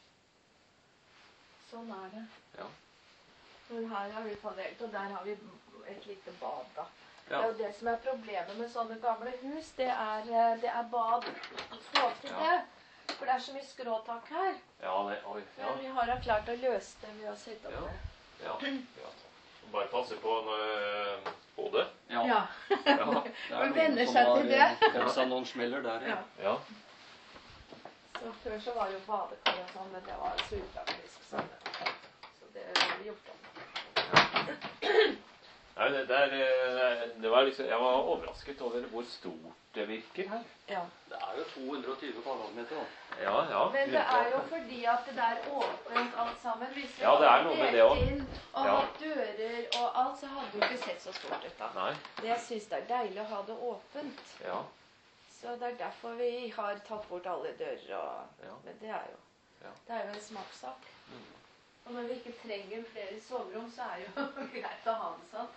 sånn er det. Ja. Men her har vi panelt, og der har vi et lite bad da. Det Ja. er jo det som er problemet med sånne gamle hus, det er, eh, det er bad. Få til Ja. det. For det er så mye skråtak her. Ja, det, oi, ja. Men vi har da klart å løse det ved å sette opp Ja. det. Ja. ja. Bare passe på når, hodet. Ja. Ja. Det er Man noen venner som seg har, til det. eh, fått seg noen smeller der, ja. Ja. Ja. Så før så var det jo badekar og sånn, men det var så upraktisk. Så, så det har vi gjort om. Nei, det, der, det var liksom, jeg var overrasket over hvor stort det virker her. Ja. Det er jo to hundre og tjue kvadratmeter, da. Ja, ja. Men det er jo fordi at det er åpent alt sammen. Hvis vi Ja, det er noe med det også. inn og Ja. hatt dører og alt, så hadde det jo ikke sett så stort ut da. Nei, Men jeg synes det er deilig å ha det åpent. ja, Så det er derfor vi har tatt bort alle dører og... Ja. Men det er jo, Ja. det er jo en smakssak. Mm. Og når vi ikke trenger flere soverom, så er det jo greit å ha det sånn.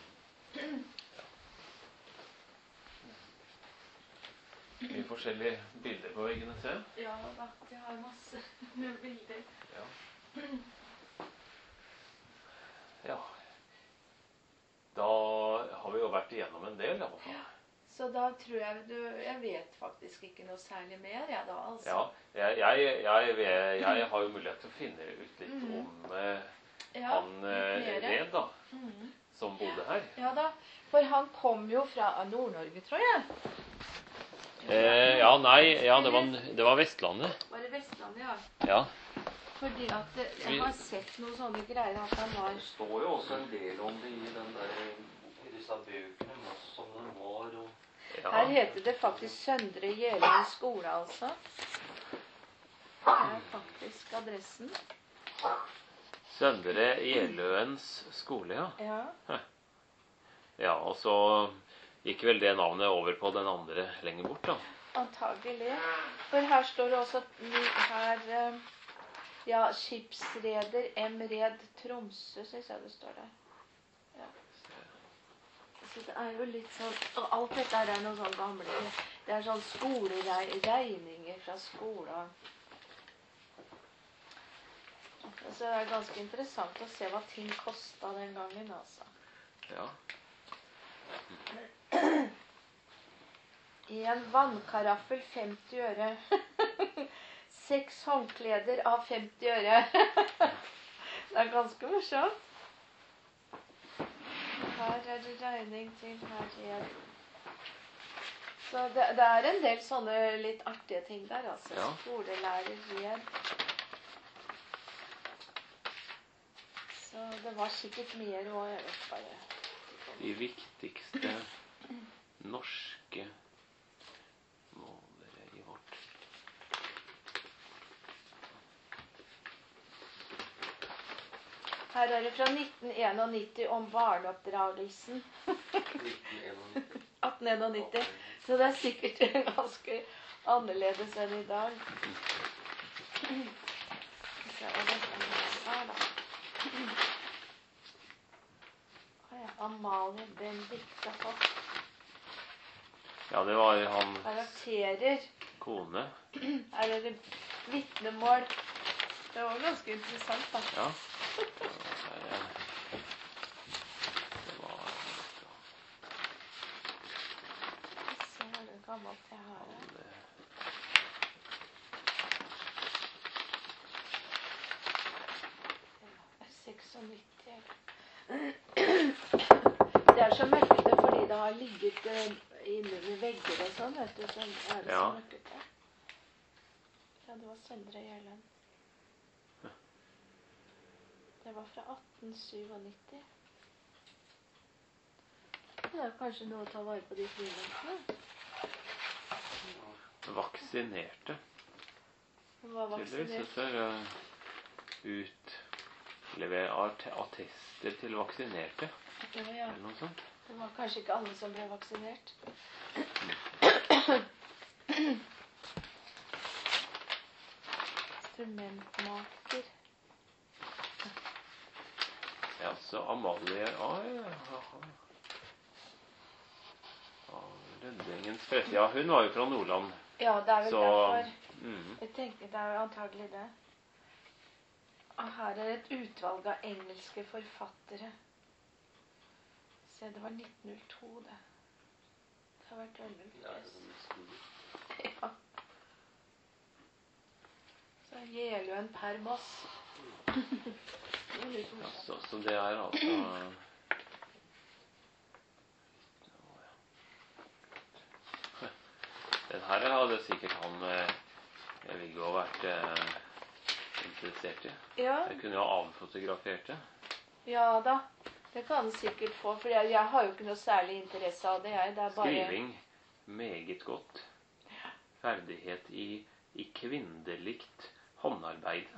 mye forskjellige bilder på veggene, se. Ja da, jeg har masse bilder. Ja. Ja. Da har vi jo vært igjennom en del, i alle fall. Så da tror jeg du, jeg vet faktisk ikke noe særlig mer, jeg da, altså. Ja, jeg, jeg, jeg, vet- jeg har jo mulighet til å finne ut litt Mhm. om eh, Ja, han eh, litt mer. Red, da, Mhm. som bodde her. Ja da, for han kom jo fra Nord-Norge, tror jeg. Eh, ja, nei, ja, det var, det var Vestlandet. Var det Vestlandet, ja? Ja. Fordi at eh, jeg har sett noen sånne greier at han var... Det står jo også en del om det i den der, i disse bøkene, Moss som den var, og Ja. Her heter det faktisk Søndre Jeløy skole, altså. Det er faktisk adressen. Søndre Jeløens skole, ja. Ja. Ja, og så gikk vel det navnet over på den andre lenger bort, da. Antagelig. For her står det også her eh, ja, skipsreder M. Red Tromsø, synes jeg det står der. Ja. Så det er jo litt sånn, og alt dette her er noe sånn gamle, det er sånn skoleregninger fra skolen. Så det er ganske interessant å se hva ting kostet den gangen, altså. Ja. En vannkaraffel femti øre. Seks håndkleder av femti øre. Det er ganske morsomt. Her er det regning til herred. Så det, det er en del sånne litt artige ting der, altså. Ja. Skolelærer red. Så det var sikkert mer også, jeg vet bare. De viktigste norske målere i vårt. Her er det fra nitten enognitti om barneoppdragelsen. atten enognitti. Så det er sikkert ganske annerledes enn i dag. Så er det her da. Å ja, Amalie Benedicte Hoff. Ja, det var han Karakterer. kone. Her er det vitnemål. Det var ganske interessant da. Ja. Her, er- det var Så er det gammelt det her. han, eh, seksognitti. Det er så mørkete fordi det har ligget eh, inne ved vegger og sånn, vet du, så er det Ja. så mørkete. Ja, det var Søndre Jeløy. Det var fra atten syttisju. Det er kanskje noe å ta vare på de frimurene. vaksinerte. Hun var Tydeligvis. vaksinert. Så ser det utlevere at- attester til vaksinerte, Ja, ja. eller noe sånt. Det var kanskje ikke alle som ble vaksinert. Instrumentmaker. Ja, så Amalie ah, ja, ja. Ah, Rønningens presse. Ja, hun var jo fra Nordland. Ja, det er vel Så derfor. mm, Jeg tenker det er jo antagelig det. Og her er et utvalg av engelske forfattere. Se, det var nitten null to, det. Det har vært veldig Det er press. jo nesten Ja. Så Jeløen per Moss. Det var litt ja, morsomt. så, så det er altså Den her hadde sikkert han eh, Jeg vil jo ha vært eh, interessert i. Ja, Jeg kunne jo ha avfotografert det. ja da. Det kan du sikkert få, for jeg, jeg har jo ikke noe særlig interesse av det, jeg. Det er bare... Skriving meget godt. Ferdighet i, i kvinnelikt håndarbeid.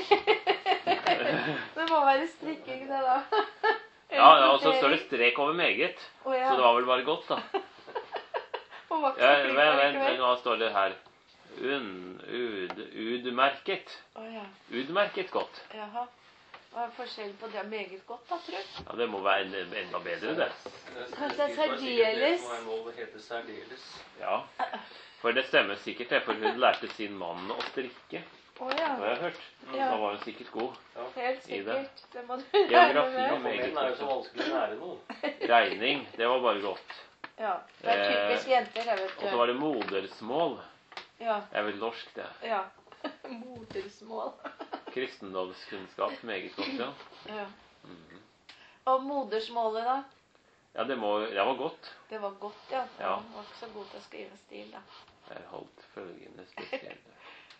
Det må være strikking, det da. Ja, ja, og så står det strek over meget. Å, ja. Så det var vel bare godt, da. Og var ikke Ja, så flink men, men, allikevel. men hva står det her? Un, ud, udmerket. Å, ja. Udmerket godt. Jaha. Hva er forskjellen på det? Meget godt, da, tror jeg. Ja, det må være en- enda bedre, det. Kanskje det er sikkert særdeles. Det som er nå, det heter særdeles. Ja. For det stemmer sikkert det, for hun lærte sin mann å strikke. Å, ja. Det har jeg hørt. Ja. Da var hun sikkert god. Helt I det. sikkert. Det må du Geografi regne og med. For menn er jo så vanskelig å lære noe. Regning, det var bare godt. Ja. Det er typisk jenter, det, vet Og så du. var det modersmål. Ja. Det er vel norsk, det. Ja. Modersmål. Kristendomskunnskap, meget godt, ja. Ja. Mhm. Og modersmålet, da? Ja, det, må, det var godt. Det var godt, ja. Ja. Han var ikke så god til å skrive stil, da. Jeg holdt følgende spesielle.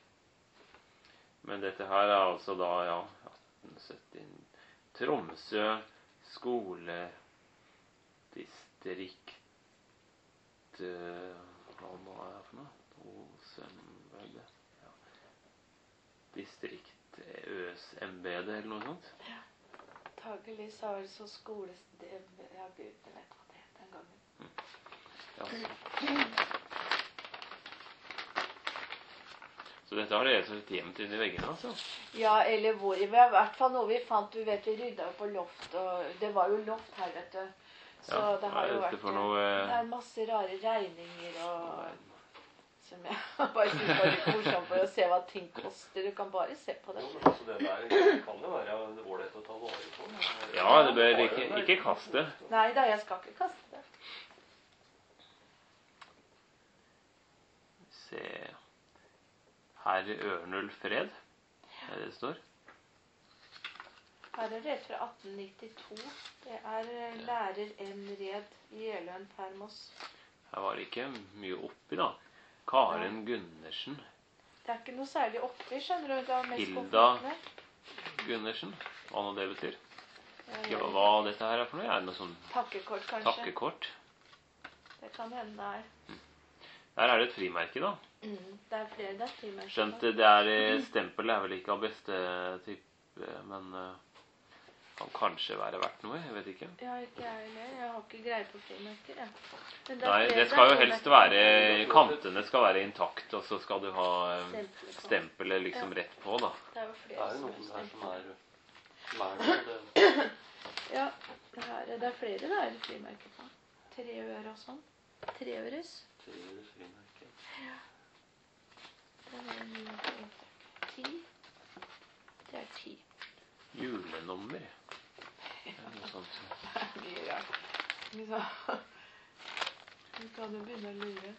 Men dette her er altså da, ja, atten sytti. Tromsø skoledistrikt eh, Hva nå er det for noe? Osembedet. Ja. Distrikt Øsembede eller noe sånt. Antagelig så var det så skolested... Ja, gud, jeg vet hva det het den gangen. Ja. Så dette har dere sett gjemt inn i veggene, altså? Ja, eller hvor. I hvert fall noe vi fant. Vi vet vi rydda jo på loft, og det var jo loft her, vet du. Så Ja, det hva har er jo dette vært for noe, eh? Det er masse rare regninger og som jeg bare synes var litt morsomt for å se hva ting koster. Du kan bare se på det. Jo, men altså, det der kan jo være ålreit å ta vare på. Ja, det bør ikke, ikke kaste. Nei da, jeg skal ikke kaste det. Se Herr Ørnulf Fred, er det det står? Her er det fra atten nittito. Det er eh, lærer M. Red Jeløen Permos. Her var det ikke mye oppi, da. Karen Gundersen. Det er ikke noe særlig oppi, skjønner du. Det er mest Hilda. konfliktene. Gundersen. Hva nå det betyr. Ja, Ikke ja. hva dette her er for noe. Er det noe sånn Takkekort, kanskje. takkekort? Det kan hende det er. Der er det et frimerke, da. Mm, det er flere, det er frimerker. Skjønt det er eh, stempelet er vel ikke av beste type, men eh, kan kanskje være verdt noe. Jeg vet ikke. Ja, ikke jeg heller. Jeg har ikke greie på frimerker, jeg. Men Nei, flere, det skal jo er helst frimerker. være Kantene skal være intakt, og så skal du ha eh, Stempler på. stempelet liksom rett på, da. Det er jo Det flere er jo som noen har her som stempler. er, som er det. det. Ja, det, her, det er flere det er frimerker på. Treøre og sånn. Treøres. Tre frimerker. Det er en ti. Det er ti. Julenummer. Det er noe sånt. Det er mye rart. Liksom. Vi kan jo begynne å lure.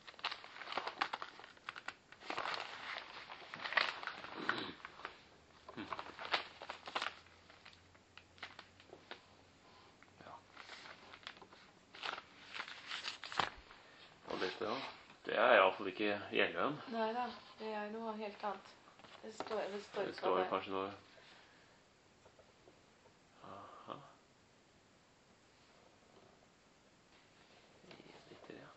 Og dette, ja. Det er iallfall ikke Jeløen. Nei da, det er noe helt annet. Det står, det står Det ikke står hva det. kanskje noe Aha. Litt, ja.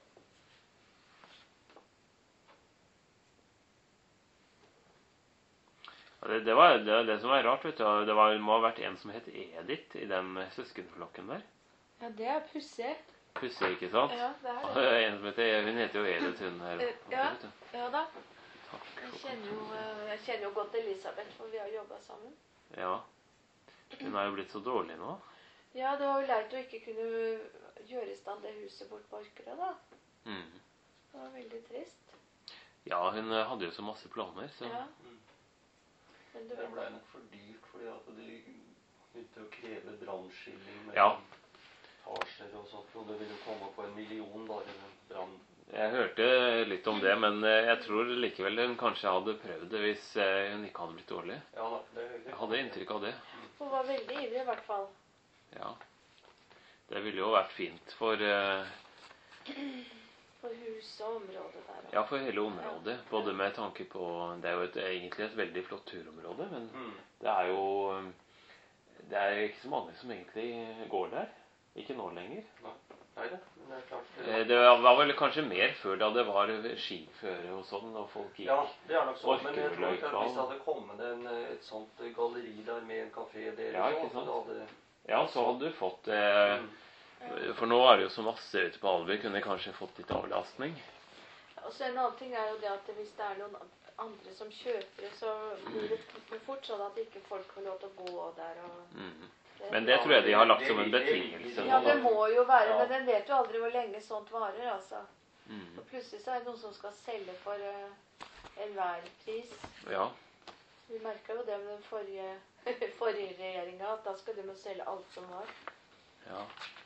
Ja, Det, det var det, det som var rart, vet du. Det var, må ha vært en som het Edith i den søskenflokken der. Ja, det er pussig. Pussig, ikke sant? Ja, det er Og det. en som heter, hun heter jo Edith, hun her. Eh, ja. vet du. Ja da. Takk Jeg for kjenner jo, eh, jeg kjenner jo godt Elisabeth, for vi har jobbet sammen. Ja. Hun er jo blitt så dårlig nå. Ja, det var jo leit å ikke kunne gjøre i stand det huset bort på Orkera, da. Mm. Det var veldig trist. Ja, hun eh, hadde jo så masse planer, så Ja. Men du Det vet ble nok for dyrt, fordi at de begynte å kreve brannskilling med Ja. etasjer og sånt, og det ville komme på en million bare med brann. Jeg hørte litt om det, men eh, jeg tror likevel hun kanskje hadde prøvd det hvis eh, hun ikke hadde blitt dårlig. Ja, da, det, det Jeg hadde inntrykk av det. Hun var veldig ivrig, i hvert fall. Ja. Det ville jo vært fint for, eh, For huset og området der. Ja, for hele området. Både med tanke på Det er jo et, egentlig et veldig flott turområde, men Mm. det er jo Det er ikke så mange som egentlig går der. Ikke nå lenger. Nei da, men det er klart Eh, Det var vel kanskje mer før da det var skiføre og sånn, og folk gikk. Ja, det er nok sånn. Men jeg tror Orkerud ikke at løypa. hvis det hadde kommet en, et sånt galleri der med en kafé der, Ja, så ikke sant? hadde Ja, så hadde du fått eh, Mm. For nå er det jo så masse ute på Alver. Kunne kanskje fått litt avlastning. Og så en annen ting er jo det at hvis det er noen andre som kjøper det, så blir det fort sånn at ikke folk får lov til å gå der. Og Mhm. Men det tror jeg de har lagt som en betingelse. ja, nå, det da. må jo være, Ja. men en vet jo aldri hvor lenge sånt varer, altså. Mhm. Og plutselig så er det noen som skal selge for uh, enhver pris. Ja. Vi merka jo det med den forrige, forrige regjeringa, at da skulle de selge alt som var. ja.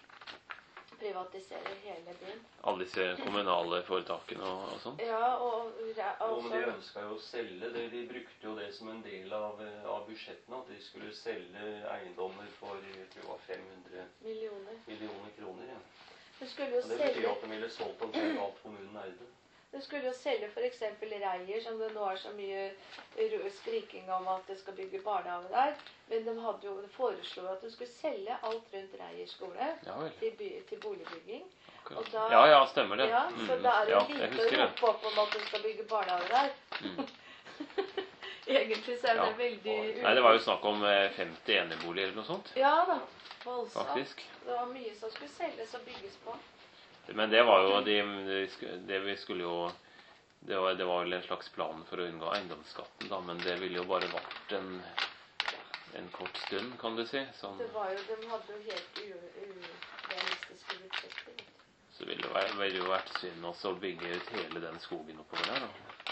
Privatisere hele byen. Alle disse kommunale foretakene og, og sånn. Ja, og re- Jo, men de altså ønska jo å selge det. De brukte jo det som en del av, av budsjettene. At de skulle selge eiendommer for jeg tror det var fem hundre millioner. millioner kroner. Ja. Du skulle jo Og det betyr selge, at de ville solgt omtrent alt kommunen eide. du skulle jo selge f.eks. Reier, som det nå er så mye ru- skriking om at det skal bygge barnehage der. Men de hadde jo foreslo at du skulle selge alt rundt Reier skole Ja vel. til, by, til boligbygging. akkurat. Og da- Ja, ja, stemmer det. Ja, så Mhm. da er det Ja, jo jeg lite husker å det. rope opp om at du skal bygge barnehage der. Mhm. Egentlig så er det Ja. veldig Nei, det var jo snakk om eh, femti eneboliger eller noe sånt, Ja da. Voldsomt. faktisk. Det var mye som skulle selges og bygges på. Men det var jo de, de sku- det vi skulle jo det var, det var vel en slags plan for å unngå eiendomsskatten, da, men det ville jo bare vart en, en kort stund, kan du si. Sånn, Det var jo, De hadde jo helt u- urealistiske budsjetter. så ville det være- ville jo vært synd også å bygge ut hele den skogen oppover der. da.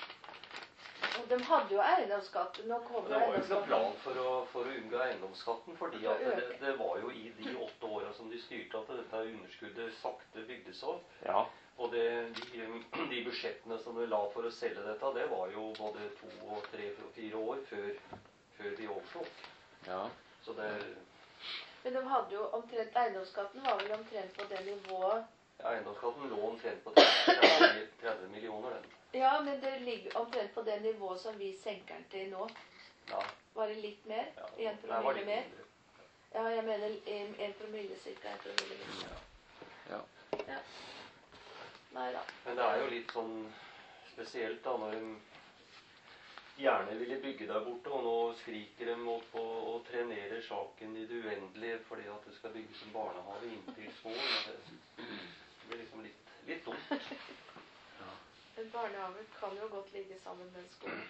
Og de hadde jo eiendomsskatt. Nå Og kommer det var jo ikke noe eiendomsskatten. plan for å, for å unngå eiendomsskatten, fordi at det, det var jo i de åtte åra som de styrte at dette underskuddet sakte bygdes opp. Ja, Og det, de, de budsjettene som de la for å selge dette, det var jo både to og tre og fire år før, før de overtok. ja. Så det, Men de hadde jo omtrent eiendomsskatten var vel omtrent på det nivået. eiendomsskatten lå omtrent på tretti tretti millioner, den. Ja, men det ligger omtrent på det nivået som vi senker den til nå. Ja, Var det litt mer? ja. En Det var promille litt mer? mindre. Ja, jeg mener en, en promille cirka. En promille mindre. Ja. Ja. Nei da. Men det er jo litt sånn spesielt da, når de gjerne ville bygge der borte, og nå skriker de opp og, og trenerer saken i det uendelige fordi at det skal bygges en barnehage inntil Skål. Det, det blir liksom litt, litt dumt. En barnehage kan jo godt ligge sammen med en skole.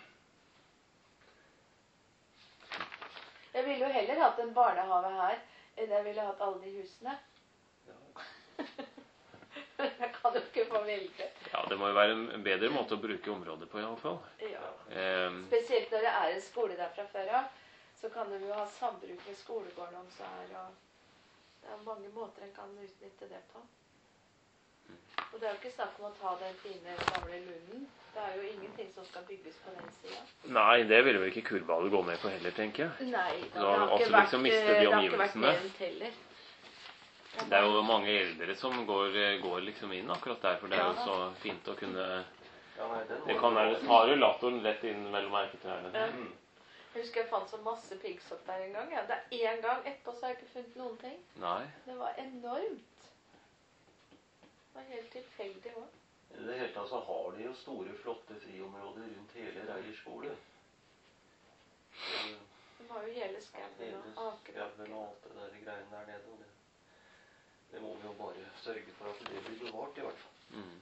Jeg ville jo heller hatt en barnehage her enn jeg ville hatt alle de husene. Ja. Jeg kan jo ikke få velge. ja, det må jo være en bedre måte å bruke området på, iallfall. Ja. Eh, Spesielt når det er en skole der fra før av, så kan de jo ha sambruk med skolegården om så her. Og det er mange måter en kan utnytte det på. Og det er jo ikke snakk om å ta den fine, gamle lunden. Det er jo ingenting som skal bygges på den sida. nei, det ville vel ikke kurvbadet gå med på heller, tenker jeg. Nei, Du det har har ikke altså vært, liksom mistet de det har ikke vært omgivelsene. nevnt heller. Det er jo mange eldre som går, går liksom inn akkurat der, for det er jo Ja. så fint å kunne Ja, nei, den Det var- kan være ta rullatoren rett inn mellom erketrærne. Ja. Mm. Jeg husker jeg fant så masse piggsopp der en gang. Ja. Det er én gang etterpå så har jeg ikke funnet noen ting. Nei. Det var enormt. Det var helt tilfeldig òg. I det hele tatt så har de jo store, flotte friområder rundt hele Reier skole. Så, De har jo hele skauen hele og aker. skauen og alt det der greiene der nede. Og det, det må vi jo bare sørge for at det blir bevart, i hvert fall. Mm.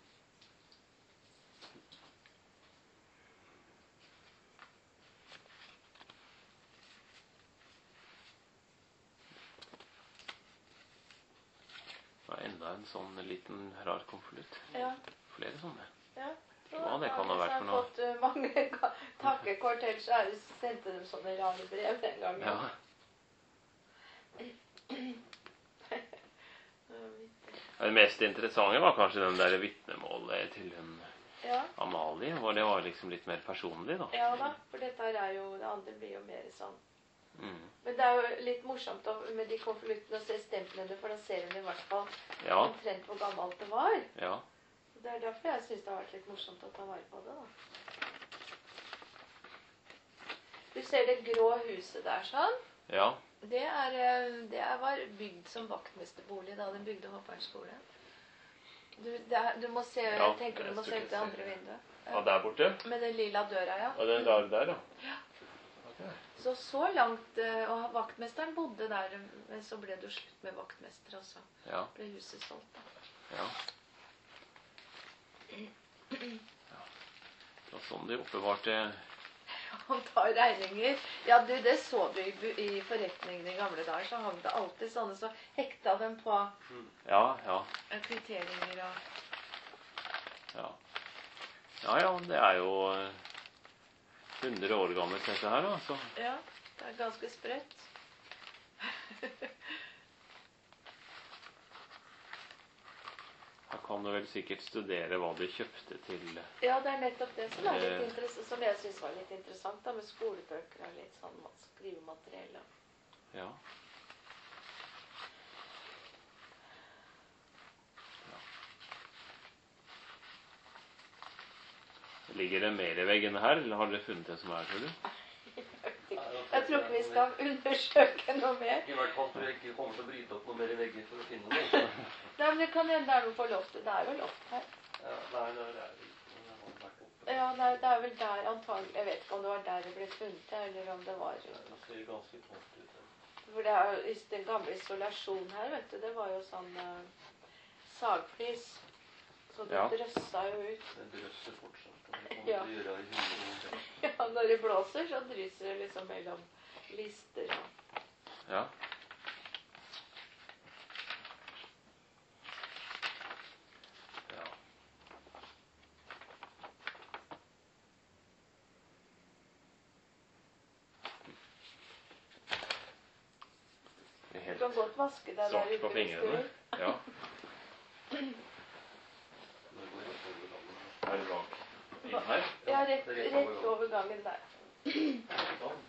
Det er enda en sånn liten rar konvolutt. Ja. Flere sånne. Ja. Hva det kan ha vært for Jeg noe. har fått uh, mange ka- takkekort, ellers så er det- sendte de sånne rare brev den gangen. Ja. Det mest interessante var kanskje den der vitnemålet til hun Ja, Amalie, hvor det var liksom litt mer personlig, da. ja da, for dette her er jo, det andre blir jo mer sånn. Mm. Men det er jo litt morsomt å, med de konvoluttene å se stemplene, for da ser en i hvert fall Ja, omtrent hvor gammelt det var. ja. Det er derfor jeg synes det har vært litt morsomt å ta vare på det, da. Du ser det grå huset der, sånn? Ja. Det, er, det var bygd som vaktmesterbolig da den bygde Hoppern skole. Du, det, du må se, Ja, jeg tenker du må se ut det andre vinduet. Ja, der borte? Med den lilla døra, ja. Og den der, der, ja. Ja. Okay. Så så langt, og vaktmesteren bodde der, men så ble det slutt med vaktmester, og så Ja. ble huset solgt da. Ja. Ja. Det var sånn de oppbevarte. Han tar regninger. Ja, du, det så du i, i forretningen i gamle dager, så hang det alltid sånne, så hekta dem på Ja, ja. kvitteringer og... Ja. Ja, ja, det er jo hundre år gammelt dette her, altså. Ja, det er ganske sprøtt. Her kan du vel sikkert studere hva de kjøpte til. Ja, det er nettopp det som, er litt interess- som jeg synes var litt interessant, da, med skolebøker og litt sånn skrivemateriell. Ja. Ligger det mer i veggene her, eller har dere funnet det som er, tror du? Jeg tror ikke vi skal undersøke noe mer. I hvert fall tror jeg ikke kommer til å bryte opp noe mer i veggen for å finne noe. Nei, men det kan hende det er noe på loftet. Det er vel loft her. Ja, nei, det er det. Ja, nei, det er vel der antagelig. Jeg vet ikke om det var der det ble funnet, eller om det var... Det ser ganske tomt ut. For det er jo den gamle isolasjonen her, vet du, det var jo sånn uh, sagflis. Så det Ja. drøssa jo ut. Det drøsser fortsatt. Det kommer Ja. til å gjøre i hundre år. Ja, når det blåser, så dryser det liksom mellom lister. Ja. Ja. Det er Du helt kan godt vaske deg der svart ute på hvis du fingrene. vil. Ja. Det går rett over gangen. Her bak. Inn her. Ja, rett, rett over gangen der. Sånn.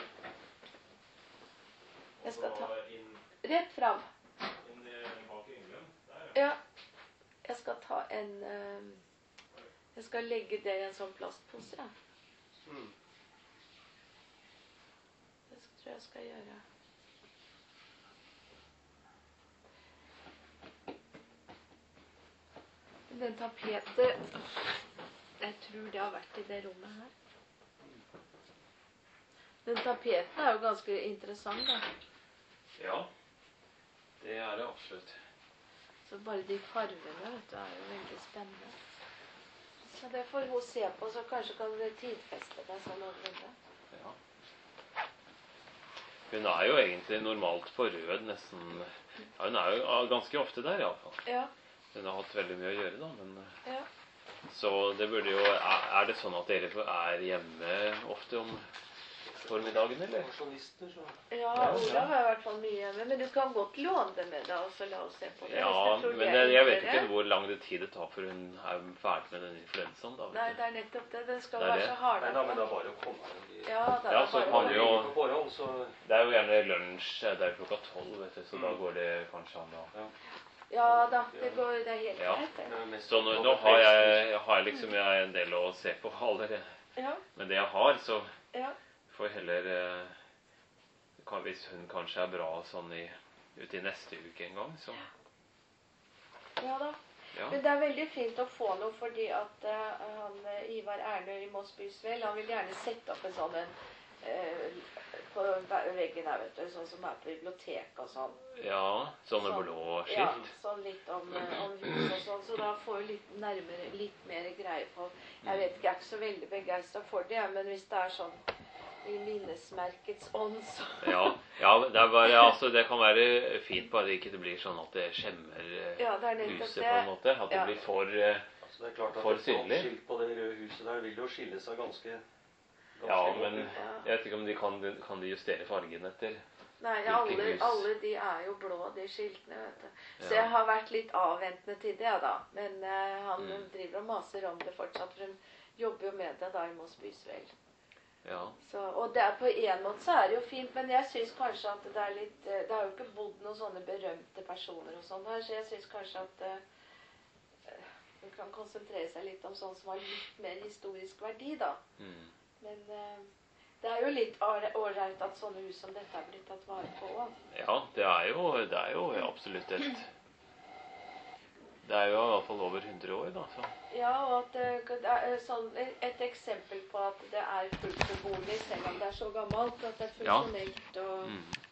Jeg skal ta inn, rett fram. inn bak yngelen. Der, Ja. Jeg skal ta en uh, Jeg skal legge det i en sånn plastpose. Ja. Mm. Det tror jeg skal gjøre. Den tapetet, jeg tror det har vært i det rommet her. Den tapeten er jo ganske interessant, da. Ja, det er det absolutt. Så bare de farvene, vet du, er jo veldig spennende. Så det får hun se på, så kanskje kan det tidfeste det sånn noenlunde. Ja. Hun er jo egentlig normalt på rød nesten. Ja, hun er jo ganske ofte der i alle fall. Ja, Hun har hatt veldig mye å gjøre da, men ja. så det burde jo, er er det sånn at dere er hjemme ofte om formiddagen, eller? Pensjonister, så... Ja, Ola har i hvert fall mye hjemme, men du kan godt låne det med deg, og så la oss se på det. Ja, hvis jeg tror men det er jeg, jeg vet enklere. ikke hvor lang det tid det tar for hun er ferdig med den influensaen da. vet Nei, du. det er nettopp det. Den skal Det er være det. så hard. Nei, da, men det er bare å komme her. Ja, da, Ja, det er så bare kan å- vi jo... På forhånd, så... Det er jo gjerne lunsj, det er klokka tolv, vet du, så da Mm. går det kanskje an da. Ja. Ja da, det går, det er helt Ja. greit. Det det. er mest Så nå, nå har jeg, har jeg liksom jeg en del å se på allerede. Ja, Men det jeg har, så ja. får jeg heller eh, kan, hvis hun kanskje er bra sånn i, ut i neste uke en gang, så Ja da. ja. Men det er veldig fint å få noe, fordi at eh, han, eh, Ivar Erne i Moss Bysvel, han vil gjerne sette opp en sånn en, eh, på ve- veggen her, vet du, sånn som er på bibliotek og sånn. Ja, sånne Sånn. blå Ja, skilt. sånn litt om, eh, om hus og sånn, så da får vi litt nærmere, litt mer greie på. Jeg vet ikke, jeg er ikke så veldig begeistret for det, men hvis det er sånn i minnesmerkets ånd, så... Ja, ja det, er bare, altså, det kan være fint bare det ikke det blir sånn at det skjemmer eh, Ja, det er nettopp huset det. på en måte. At det Ja. blir for eh, Altså, det er klart at For et sånt synlig. skilt på det røde huset der vil jo skille seg ganske, ganske Ja, godt men ut. jeg vet ikke om de kan, kan de justere fargen etter. Nei, Hvilke alle, hus? alle de er jo blå, de skiltene, vet du. Så Ja. jeg har vært litt avventende til det, da. Men eh, han Mm. driver og maser om det fortsatt, for hun jobber jo med det da i Moss Bysvel. Ja. Så, og det er på en måte så er det jo fint, men jeg syns kanskje at det er litt eh, Det har jo ikke bodd noen sånne berømte personer og sånn her, så jeg syns kanskje at eh, man kan konsentrere seg litt om sånn som har litt mer historisk verdi, da. Mm. Men eh, det er jo litt ålreit at sånne hus som dette er blitt tatt vare på også. Ja, det er jo, det er jo absolutt et Det er jo i hvert fall over hundre år, da. Så. Ja, og at det, det er sånn, et eksempel på at det er fullt beboelig, selv om det er så gammelt, at det er funksjonelt og Mm.